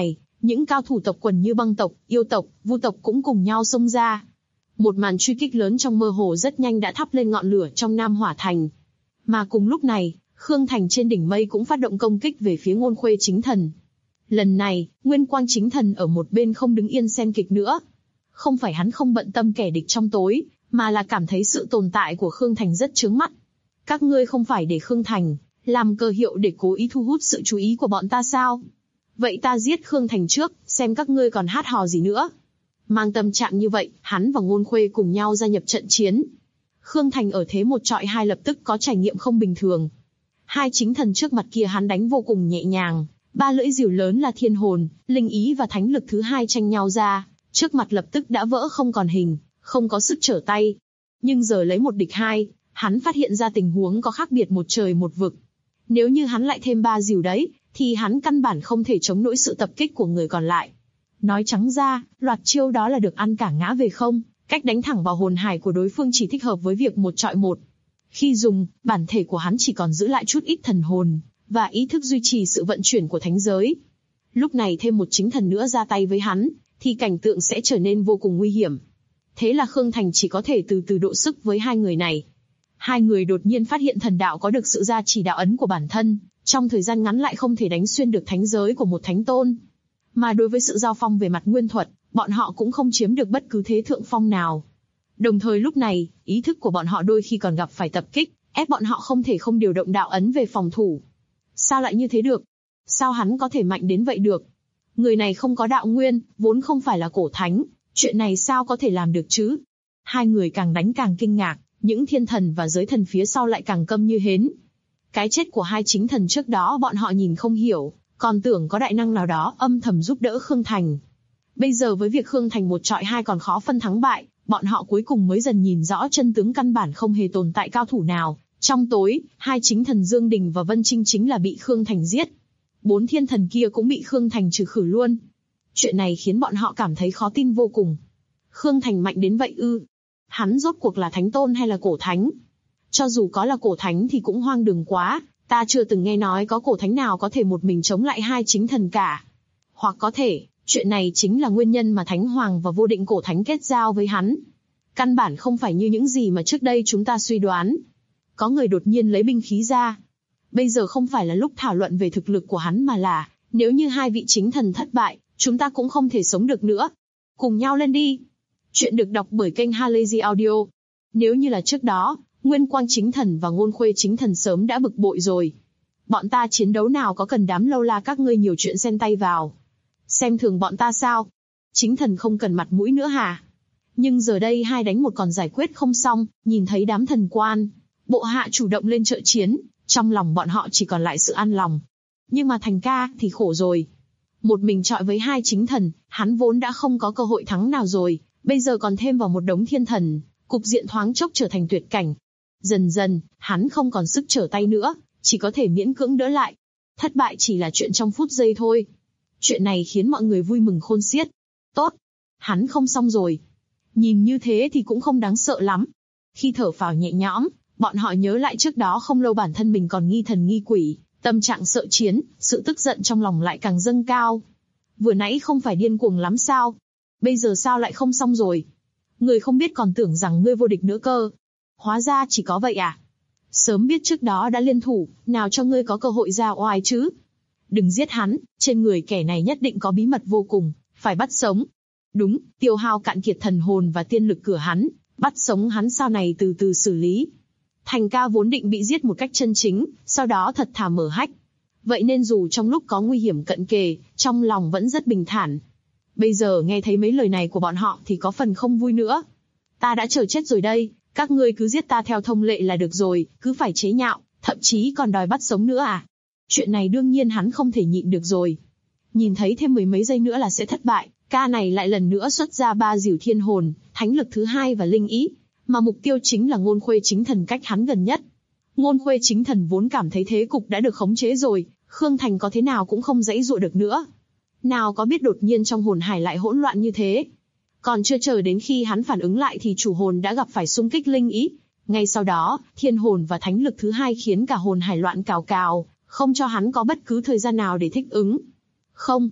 Những cao thủ tộc quần như băng tộc, yêu tộc, vu tộc cũng cùng nhau xông ra. Một màn truy kích lớn trong mơ hồ rất nhanh đã thắp lên ngọn lửa trong Nam Hỏa Thành. Mà cùng lúc này, Khương Thành trên đỉnh mây cũng phát động công kích về phía Ngôn Khuê Chính Thần. Lần này, Nguyên Quang Chính Thần ở một bên không đứng yên xem kịch nữa. Không phải hắn không bận tâm kẻ địch trong tối, mà là cảm thấy sự tồn tại của Khương Thành rất chướng mắt. Các ngươi không phải để Khương Thành làm cơ hiệu để cố ý thu hút sự chú ý của bọn ta sao? Vậy ta giết Khương Thành trước, xem các ngươi còn hát hò gì nữa. Mang tâm trạng như vậy, hắn và Ngôn Khuê cùng nhau gia nhập trận chiến. Khương Thành ở thế một trọi hai lập tức có trải nghiệm không bình thường. Hai chính thần trước mặt kia hắn đánh vô cùng nhẹ nhàng, ba lưỡi diều lớn là thiên hồn, linh ý và thánh lực thứ hai tranh nhau ra, trước mặt lập tức đã vỡ không còn hình, không có sức trở tay. Nhưng giờ lấy một địch hai, hắn phát hiện ra tình huống có khác biệt một trời một vực. Nếu như hắn lại thêm ba diều đấy, thì hắn căn bản không thể chống nổi sự tập kích của người còn lại. Nói trắng ra, loạt chiêu đó là được ăn cả ngã về không, cách đánh thẳng vào hồn hải của đối phương chỉ thích hợp với việc một trọi một. Khi dùng, bản thể của hắn chỉ còn giữ lại chút ít thần hồn, và ý thức duy trì sự vận chuyển của thánh giới. Lúc này thêm một chính thần nữa ra tay với hắn, thì cảnh tượng sẽ trở nên vô cùng nguy hiểm. Thế là Khương Thành chỉ có thể từ từ độ sức với hai người này. Hai người đột nhiên phát hiện thần đạo có được sự gia trì đạo ấn của bản thân, trong thời gian ngắn lại không thể đánh xuyên được thánh giới của một thánh tôn. Mà đối với sự giao phong về mặt nguyên thuật, bọn họ cũng không chiếm được bất cứ thế thượng phong nào. Đồng thời lúc này, ý thức của bọn họ đôi khi còn gặp phải tập kích, ép bọn họ không thể không điều động đạo ấn về phòng thủ. Sao lại như thế được? Sao hắn có thể mạnh đến vậy được? Người này không có đạo nguyên, vốn không phải là cổ thánh, chuyện này sao có thể làm được chứ? Hai người càng đánh càng kinh ngạc, những thiên thần và giới thần phía sau lại càng câm như hến. Cái chết của hai chính thần trước đó bọn họ nhìn không hiểu, còn tưởng có đại năng nào đó âm thầm giúp đỡ Khương Thành. Bây giờ với việc Khương Thành một trọi hai còn khó phân thắng bại, bọn họ cuối cùng mới dần nhìn rõ chân tướng căn bản không hề tồn tại cao thủ nào. Trong tối, hai chính thần Dương Đình và Vân Trinh chính là bị Khương Thành giết. 4 thiên thần kia cũng bị Khương Thành trừ khử luôn. Chuyện này khiến bọn họ cảm thấy khó tin vô cùng. Khương Thành mạnh đến vậy ư? Hắn rốt cuộc là thánh tôn hay là cổ thánh? Cho dù có là cổ thánh thì cũng hoang đường quá, ta chưa từng nghe nói có cổ thánh nào có thể một mình chống lại hai chính thần cả. Hoặc có thể, chuyện này chính là nguyên nhân mà Thánh Hoàng và Vô Định cổ thánh kết giao với hắn. Căn bản không phải như những gì mà trước đây chúng ta suy đoán. Có người đột nhiên lấy binh khí ra. Bây giờ không phải là lúc thảo luận về thực lực của hắn mà là, nếu như hai vị chính thần thất bại, chúng ta cũng không thể sống được nữa. Cùng nhau lên đi. Chuyện được đọc bởi kênh Halazy Audio. Nếu như là trước đó, Nguyên Quang Chính Thần và Ngôn Khuê Chính Thần sớm đã bực bội rồi. Bọn ta chiến đấu nào có cần đám lâu la các ngươi nhiều chuyện xen tay vào. Xem thường bọn ta sao? Chính thần không cần mặt mũi nữa hả? Nhưng giờ đây hai đánh một còn giải quyết không xong, nhìn thấy đám thần quan, bộ hạ chủ động lên trợ chiến, trong lòng bọn họ chỉ còn lại sự an lòng. Nhưng mà Thành ca thì khổ rồi. Một mình chọi với hai chính thần, hắn vốn đã không có cơ hội thắng nào rồi, bây giờ còn thêm vào một đống thiên thần, cục diện thoáng chốc trở thành tuyệt cảnh. Dần dần, hắn không còn sức trở tay nữa, chỉ có thể miễn cưỡng đỡ lại. Thất bại chỉ là chuyện trong phút giây thôi. Chuyện này khiến mọi người vui mừng khôn xiết. Tốt, hắn không xong rồi. Nhìn như thế thì cũng không đáng sợ lắm. Khi thở phào nhẹ nhõm, bọn họ nhớ lại trước đó không lâu bản thân mình còn nghi thần nghi quỷ, tâm trạng sợ chiến, sự tức giận trong lòng lại càng dâng cao. Vừa nãy không phải điên cuồng lắm sao? Bây giờ sao lại không xong rồi? Người không biết còn tưởng rằng ngươi vô địch nữa cơ. Hóa ra chỉ có vậy à? Sớm biết trước đó đã liên thủ, nào cho ngươi có cơ hội ra oai chứ? Đừng giết hắn, trên người kẻ này nhất định có bí mật vô cùng, phải bắt sống. Đúng, tiêu hao cạn kiệt thần hồn và tiên lực cửa hắn, bắt sống hắn sau này từ từ xử lý. Thành ca vốn định bị giết một cách chân chính, sau đó thật thà mở hách. Vậy nên dù trong lúc có nguy hiểm cận kề, trong lòng vẫn rất bình thản. Bây giờ nghe thấy mấy lời này của bọn họ thì có phần không vui nữa. Ta đã chờ chết rồi đây, các ngươi cứ giết ta theo thông lệ là được rồi, cứ phải chế nhạo, thậm chí còn đòi bắt sống nữa à? Chuyện này đương nhiên hắn không thể nhịn được rồi. Nhìn thấy thêm mười mấy giây nữa là sẽ thất bại, ca này lại lần nữa xuất ra 3 diều thiên hồn, thánh lực thứ hai và linh ý, mà mục tiêu chính là Ngôn Khuê Chính Thần cách hắn gần nhất. Ngôn Khuê Chính Thần vốn cảm thấy thế cục đã được khống chế rồi, Khương Thành có thế nào cũng không giãy giụa được nữa. Nào có biết đột nhiên trong hồn hải lại hỗn loạn như thế. Còn chưa chờ đến khi hắn phản ứng lại thì chủ hồn đã gặp phải xung kích linh ý. Ngay sau đó, thiên hồn và thánh lực thứ hai khiến cả hồn hải loạn cào cào, không cho hắn có bất cứ thời gian nào để thích ứng. Không,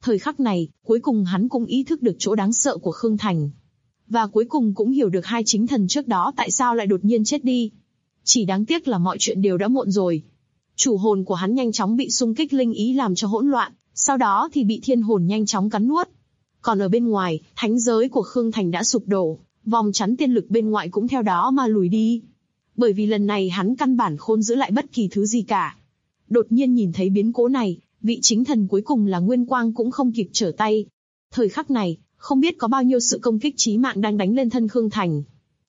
Thời khắc này, cuối cùng hắn cũng ý thức được chỗ đáng sợ của Khương Thành. Và cuối cùng cũng hiểu được hai chính thần trước đó tại sao lại đột nhiên chết đi. Chỉ đáng tiếc là mọi chuyện đều đã muộn rồi. Chủ hồn của hắn nhanh chóng bị xung kích linh ý làm cho hỗn loạn, sau đó thì bị thiên hồn nhanh chóng cắn nuốt. Còn ở bên ngoài, thánh giới của Khương Thành đã sụp đổ, vòng chắn tiên lực bên ngoại cũng theo đó mà lùi đi. Bởi vì lần này hắn căn bản không giữ lại bất kỳ thứ gì cả. Đột nhiên nhìn thấy biến cố này, vị chính thần cuối cùng là Nguyên Quang cũng không kịp trở tay. Thời khắc này, không biết có bao nhiêu sự công kích chí mạng đang đánh lên thân Khương Thành.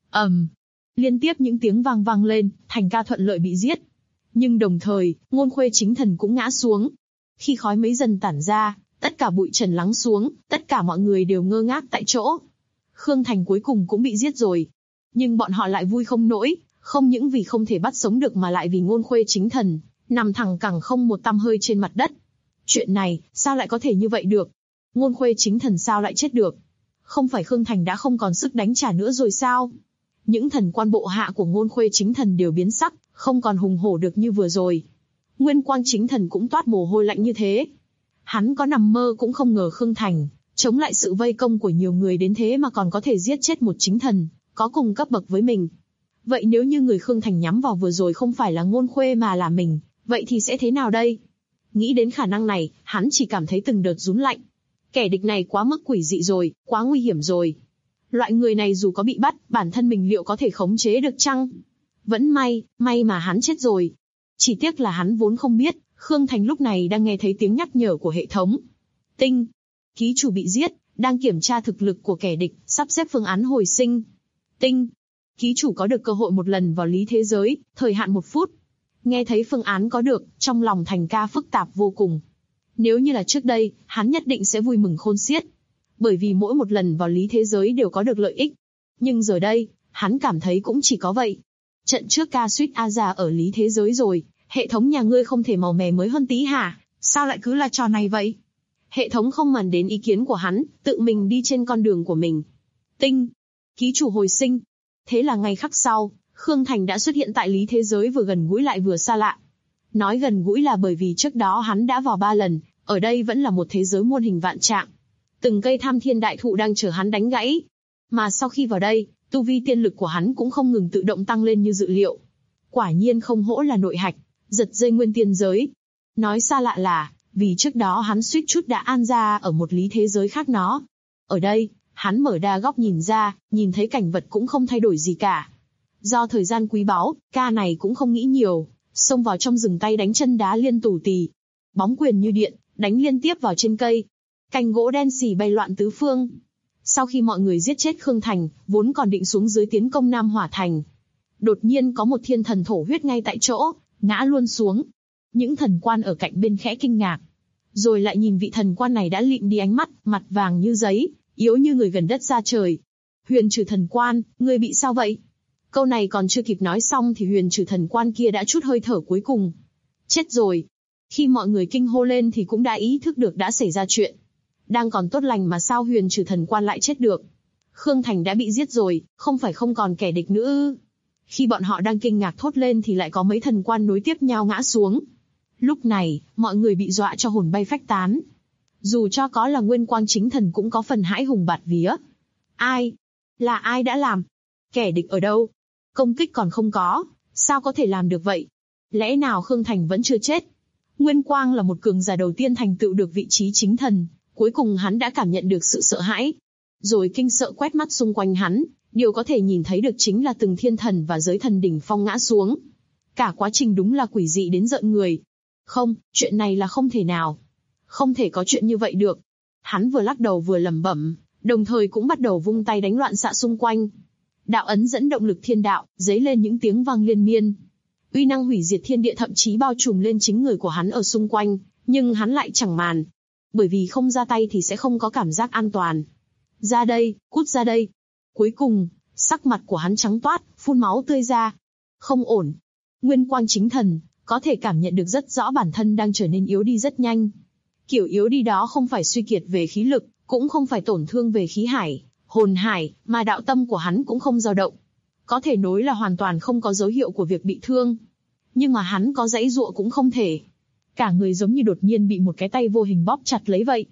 Liên tiếp những tiếng vang vang lên, Thành ca thuận lợi bị giết. Nhưng đồng thời, Ngôn Khuê chính thần cũng ngã xuống. Khi khói mấy dần tản ra, tất cả bụi trần lắng xuống, tất cả mọi người đều ngơ ngác tại chỗ. Khương Thành cuối cùng cũng bị giết rồi. Nhưng bọn họ lại vui không nổi, không những vì không thể bắt sống được mà lại vì Ngôn Khuê chính thần nằm thẳng cẳng không một tăm hơi trên mặt đất. Chuyện này, sao lại có thể như vậy được? Ngôn Khuê chính thần sao lại chết được? Không phải Khương Thành đã không còn sức đánh trả nữa rồi sao? Những thần quan bộ hạ của Ngôn Khuê chính thần đều biến sắc, không còn hùng hổ được như vừa rồi. Nguyên Quang chính thần cũng toát mồ hôi lạnh như thế. Hắn có nằm mơ cũng không ngờ Khương Thành chống lại sự vây công của nhiều người đến thế mà còn có thể giết chết một chính thần có cùng cấp bậc với mình. Vậy nếu như người Khương Thành nhắm vào vừa rồi không phải là Ngôn Khuê mà là mình, vậy thì sẽ thế nào đây? Nghĩ đến khả năng này, hắn chỉ cảm thấy từng đợt rúm lạnh. Kẻ địch này quá mức quỷ dị rồi, quá nguy hiểm rồi. Loại người này dù có bị bắt, bản thân mình liệu có thể khống chế được chăng? Vẫn may mà hắn chết rồi. Chỉ tiếc là hắn vốn không biết, Khương Thành lúc này đang nghe thấy tiếng nhắc nhở của hệ thống. Tinh, ký chủ bị giết, đang kiểm tra thực lực của kẻ địch, sắp xếp phương án hồi sinh. Tinh, ký chủ có được cơ hội một lần vào lý thế giới, thời hạn 1 phút. Nghe thấy phương án có được, trong lòng Thành ca phức tạp vô cùng. Nếu như là trước đây, hắn nhất định sẽ vui mừng khôn xiết. Bởi vì mỗi một lần vào lý thế giới đều có được lợi ích. Nhưng giờ đây, hắn cảm thấy cũng chỉ có vậy. Trận trước ca suýt a già ở lý thế giới rồi, hệ thống nhà ngươi không thể màu mè mới hơn tí hả? Sao lại cứ là trò này vậy? Hệ thống không màng đến ý kiến của hắn, tự mình đi trên con đường của mình. Tinh, ký chủ hồi sinh. Thế là ngay khắc sau, Khương Thành đã xuất hiện tại lý thế giới vừa gần gũi lại vừa xa lạ. Nói gần gũi là bởi vì trước đó hắn đã vào 3 lần, ở đây vẫn là một thế giới muôn hình vạn trạng. Từng cây tham thiên đại thụ đang chờ hắn đánh gãy. Mà sau khi vào đây, tu vi tiên lực của hắn cũng không ngừng tự động tăng lên như dự liệu. Quả nhiên không hổ là nội hạch, giật dây nguyên tiên giới. Nói xa lạ là, vì trước đó hắn suýt chút đã an ra ở một lý thế giới khác nó. Ở đây, hắn mở đa góc nhìn ra, nhìn thấy cảnh vật cũng không thay đổi gì cả. Do thời gian quý báu, ca này cũng không nghĩ nhiều, xông vào trong rừng tay đánh chân đá liên tù tì. Bóng quyền như điện, đánh liên tiếp vào trên cây. Cành gỗ đen xì bay loạn tứ phương. Sau khi mọi người giết chết Khương Thành, vốn còn định xuống dưới tiến công Nam Hỏa Thành. Đột nhiên có một thiên thần thổ huyết ngay tại chỗ, ngã luôn xuống. Những thần quan ở cạnh bên khẽ kinh ngạc. Rồi lại nhìn vị thần quan này đã lịm đi ánh mắt, mặt vàng như giấy, yếu như người gần đất xa trời. Huyền Trừ thần quan, ngươi bị sao vậy? Câu này còn chưa kịp nói xong thì Huyền Trừ thần quan kia đã trút hơi thở cuối cùng. Chết rồi. Khi mọi người kinh hô lên thì cũng đã ý thức được đã xảy ra chuyện. Đang còn tốt lành mà sao Huyền Trừ thần quan lại chết được? Khương Thành đã bị giết rồi, không phải không còn kẻ địch nữa ư? Khi bọn họ đang kinh ngạc thốt lên thì lại có mấy thần quan nối tiếp nhau ngã xuống. Lúc này, mọi người bị dọa cho hồn bay phách tán. Dù cho có là Nguyên Quang chính thần cũng có phần hãi hùng bạt vía. Ai? Là ai đã làm? Kẻ địch ở đâu? Công kích còn không có, sao có thể làm được vậy? Lẽ nào Khương Thành vẫn chưa chết? Nguyên Quang là một cường giả đầu tiên thành tựu được vị trí chính thần, cuối cùng hắn đã cảm nhận được sự sợ hãi. Rồi kinh sợ quét mắt xung quanh hắn, điều có thể nhìn thấy được chính là từng thiên thần và giới thần đỉnh phong ngã xuống. Cả quá trình đúng là quỷ dị đến rợn người. Không, chuyện này là không thể nào. Không thể có chuyện như vậy được. Hắn vừa lắc đầu vừa lẩm bẩm, đồng thời cũng bắt đầu vung tay đánh loạn xạ xung quanh. Đạo ấn dẫn động lực thiên đạo, dấy lên những tiếng vang liên miên. Uy năng hủy diệt thiên địa thậm chí bao trùm lên chính người của hắn ở xung quanh, nhưng hắn lại chẳng màn. Bởi vì không ra tay thì sẽ không có cảm giác an toàn. Ra đây, cút ra đây. Cuối cùng, sắc mặt của hắn trắng toát, phun máu tươi ra. Không ổn. Nguyên Quang chính thần, có thể cảm nhận được rất rõ bản thân đang trở nên yếu đi rất nhanh. Kiểu yếu đi đó không phải suy kiệt về khí lực, cũng không phải tổn thương về khí hải, hồn hải, mà đạo tâm của hắn cũng không dao động. Có thể nói là hoàn toàn không có dấu hiệu của việc bị thương. Nhưng mà hắn có giãy giụa cũng không thể. Cả người giống như đột nhiên bị một cái tay vô hình bóp chặt lấy vậy.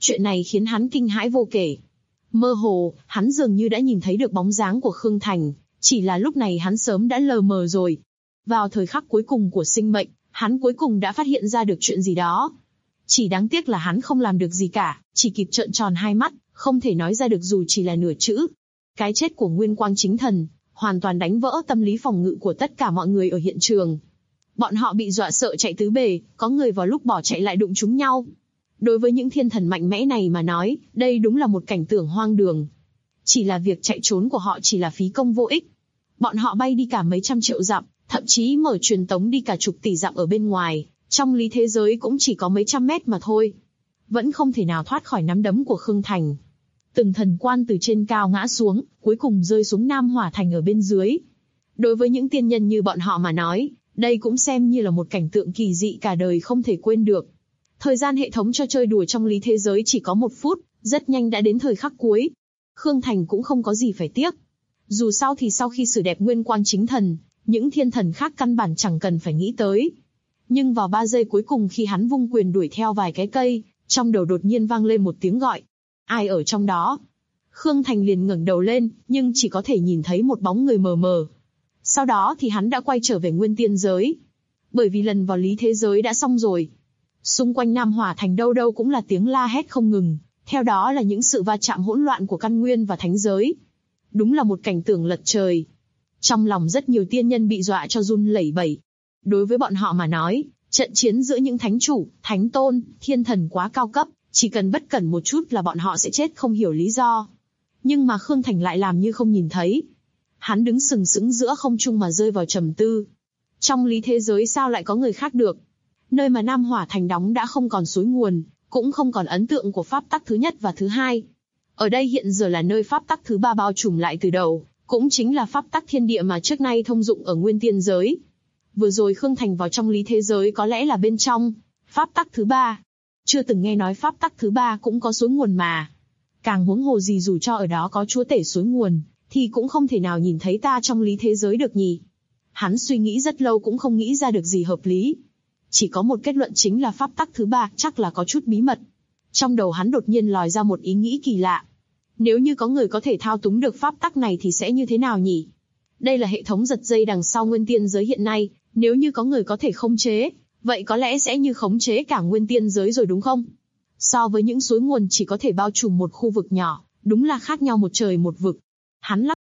Chuyện này khiến hắn kinh hãi vô kể. Mơ hồ, hắn dường như đã nhìn thấy được bóng dáng của Khương Thành, chỉ là lúc này hắn sớm đã lờ mờ rồi. Vào thời khắc cuối cùng của sinh mệnh, hắn cuối cùng đã phát hiện ra được chuyện gì đó. Chỉ đáng tiếc là hắn không làm được gì cả, chỉ kịp trợn tròn hai mắt, không thể nói ra được dù chỉ là nửa chữ. Cái chết của Nguyên Quang Chính Thần hoàn toàn đánh vỡ tâm lý phòng ngự của tất cả mọi người ở hiện trường. Bọn họ bị dọa sợ chạy tứ bề, có người vào lúc bỏ chạy lại đụng trúng nhau. Đối với những thiên thần mạnh mẽ này mà nói, đây đúng là một cảnh tượng hoang đường. Chỉ là việc chạy trốn của họ chỉ là phí công vô ích. Bọn họ bay đi cả mấy trăm triệu dặm, thậm chí mở truyền tống đi cả chục tỷ dặm ở bên ngoài, trong lý thế giới cũng chỉ có mấy trăm mét mà thôi. Vẫn không thể nào thoát khỏi nắm đấm của Khương Thành. Từng thần quan từ trên cao ngã xuống, cuối cùng rơi xuống Nam Hỏa Thành ở bên dưới. Đối với những tiên nhân như bọn họ mà nói, đây cũng xem như là một cảnh tượng kỳ dị cả đời không thể quên được. Thời gian hệ thống cho chơi đùa trong lý thế giới chỉ có 1 phút, rất nhanh đã đến thời khắc cuối. Khương Thành cũng không có gì phải tiếc. Dù sao thì sau khi xử đẹp Nguyên Quang Chính Thần, những thiên thần khác căn bản chẳng cần phải nghĩ tới. Nhưng vào 3 giây cuối cùng khi hắn vung quyền đuổi theo vài cái cây, trong đầu đột nhiên vang lên một tiếng gọi. Ai ở trong đó? Khương Thành liền ngẩng đầu lên, nhưng chỉ có thể nhìn thấy một bóng người mờ mờ. Sau đó thì hắn đã quay trở về nguyên tiên giới. Bởi vì lần vào lý thế giới đã xong rồi. Xung quanh Nam Hỏa Thành đâu đâu cũng là tiếng la hét không ngừng, theo đó là những sự va chạm hỗn loạn của căn nguyên và thánh giới. Đúng là một cảnh tượng lật trời. Trong lòng rất nhiều tiên nhân bị dọa cho run lẩy bẩy. Đối với bọn họ mà nói, trận chiến giữa những thánh chủ, thánh tôn, thiên thần quá cao cấp, chỉ cần bất cẩn một chút là bọn họ sẽ chết không hiểu lý do. Nhưng mà Khương Thành lại làm như không nhìn thấy. Hắn đứng sừng sững giữa không trung mà rơi vào trầm tư. Trong lý thế giới sao lại có người khác được? Nơi mà Nam Hỏa Thành đóng đã không còn suối nguồn, cũng không còn ấn tượng của pháp tắc thứ nhất và thứ hai. Ở đây hiện giờ là nơi pháp tắc thứ 3 bao trùm lại từ đầu, cũng chính là pháp tắc thiên địa mà trước nay thông dụng ở nguyên tiên giới. Vừa rồi Khương Thành vào trong lý thế giới có lẽ là bên trong pháp tắc thứ 3. Chưa từng nghe nói pháp tắc thứ 3 cũng có suối nguồn mà. Càng huống hồ gì dù cho ở đó có chúa tể suối nguồn, thì cũng không thể nào nhìn thấy ta trong lý thế giới được nhỉ. Hắn suy nghĩ rất lâu cũng không nghĩ ra được gì hợp lý. Chỉ có một kết luận chính là pháp tắc thứ 3 chắc là có chút bí mật. Trong đầu hắn đột nhiên lòi ra một ý nghĩ kỳ lạ. Nếu như có người có thể thao túng được pháp tắc này thì sẽ như thế nào nhỉ? Đây là hệ thống giật dây đằng sau nguyên tiên giới hiện nay, nếu như có người có thể khống chế, vậy có lẽ sẽ như khống chế cả nguyên tiên giới rồi đúng không? So với những suối nguồn chỉ có thể bao trùm một khu vực nhỏ, đúng là khác nhau một trời một vực. Hắn lắc.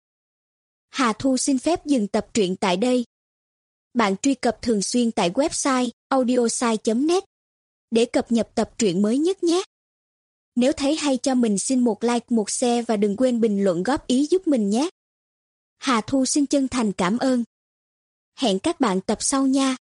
Hà Thu xin phép dừng tập truyện tại đây. Bạn truy cập thường xuyên tại website audiosai.net để cập nhật tập truyện mới nhất nhé. Nếu thấy hay cho mình xin một like, một share và đừng quên bình luận góp ý giúp mình nhé. Hà Thu xin chân thành cảm ơn. Hẹn các bạn tập sau nha.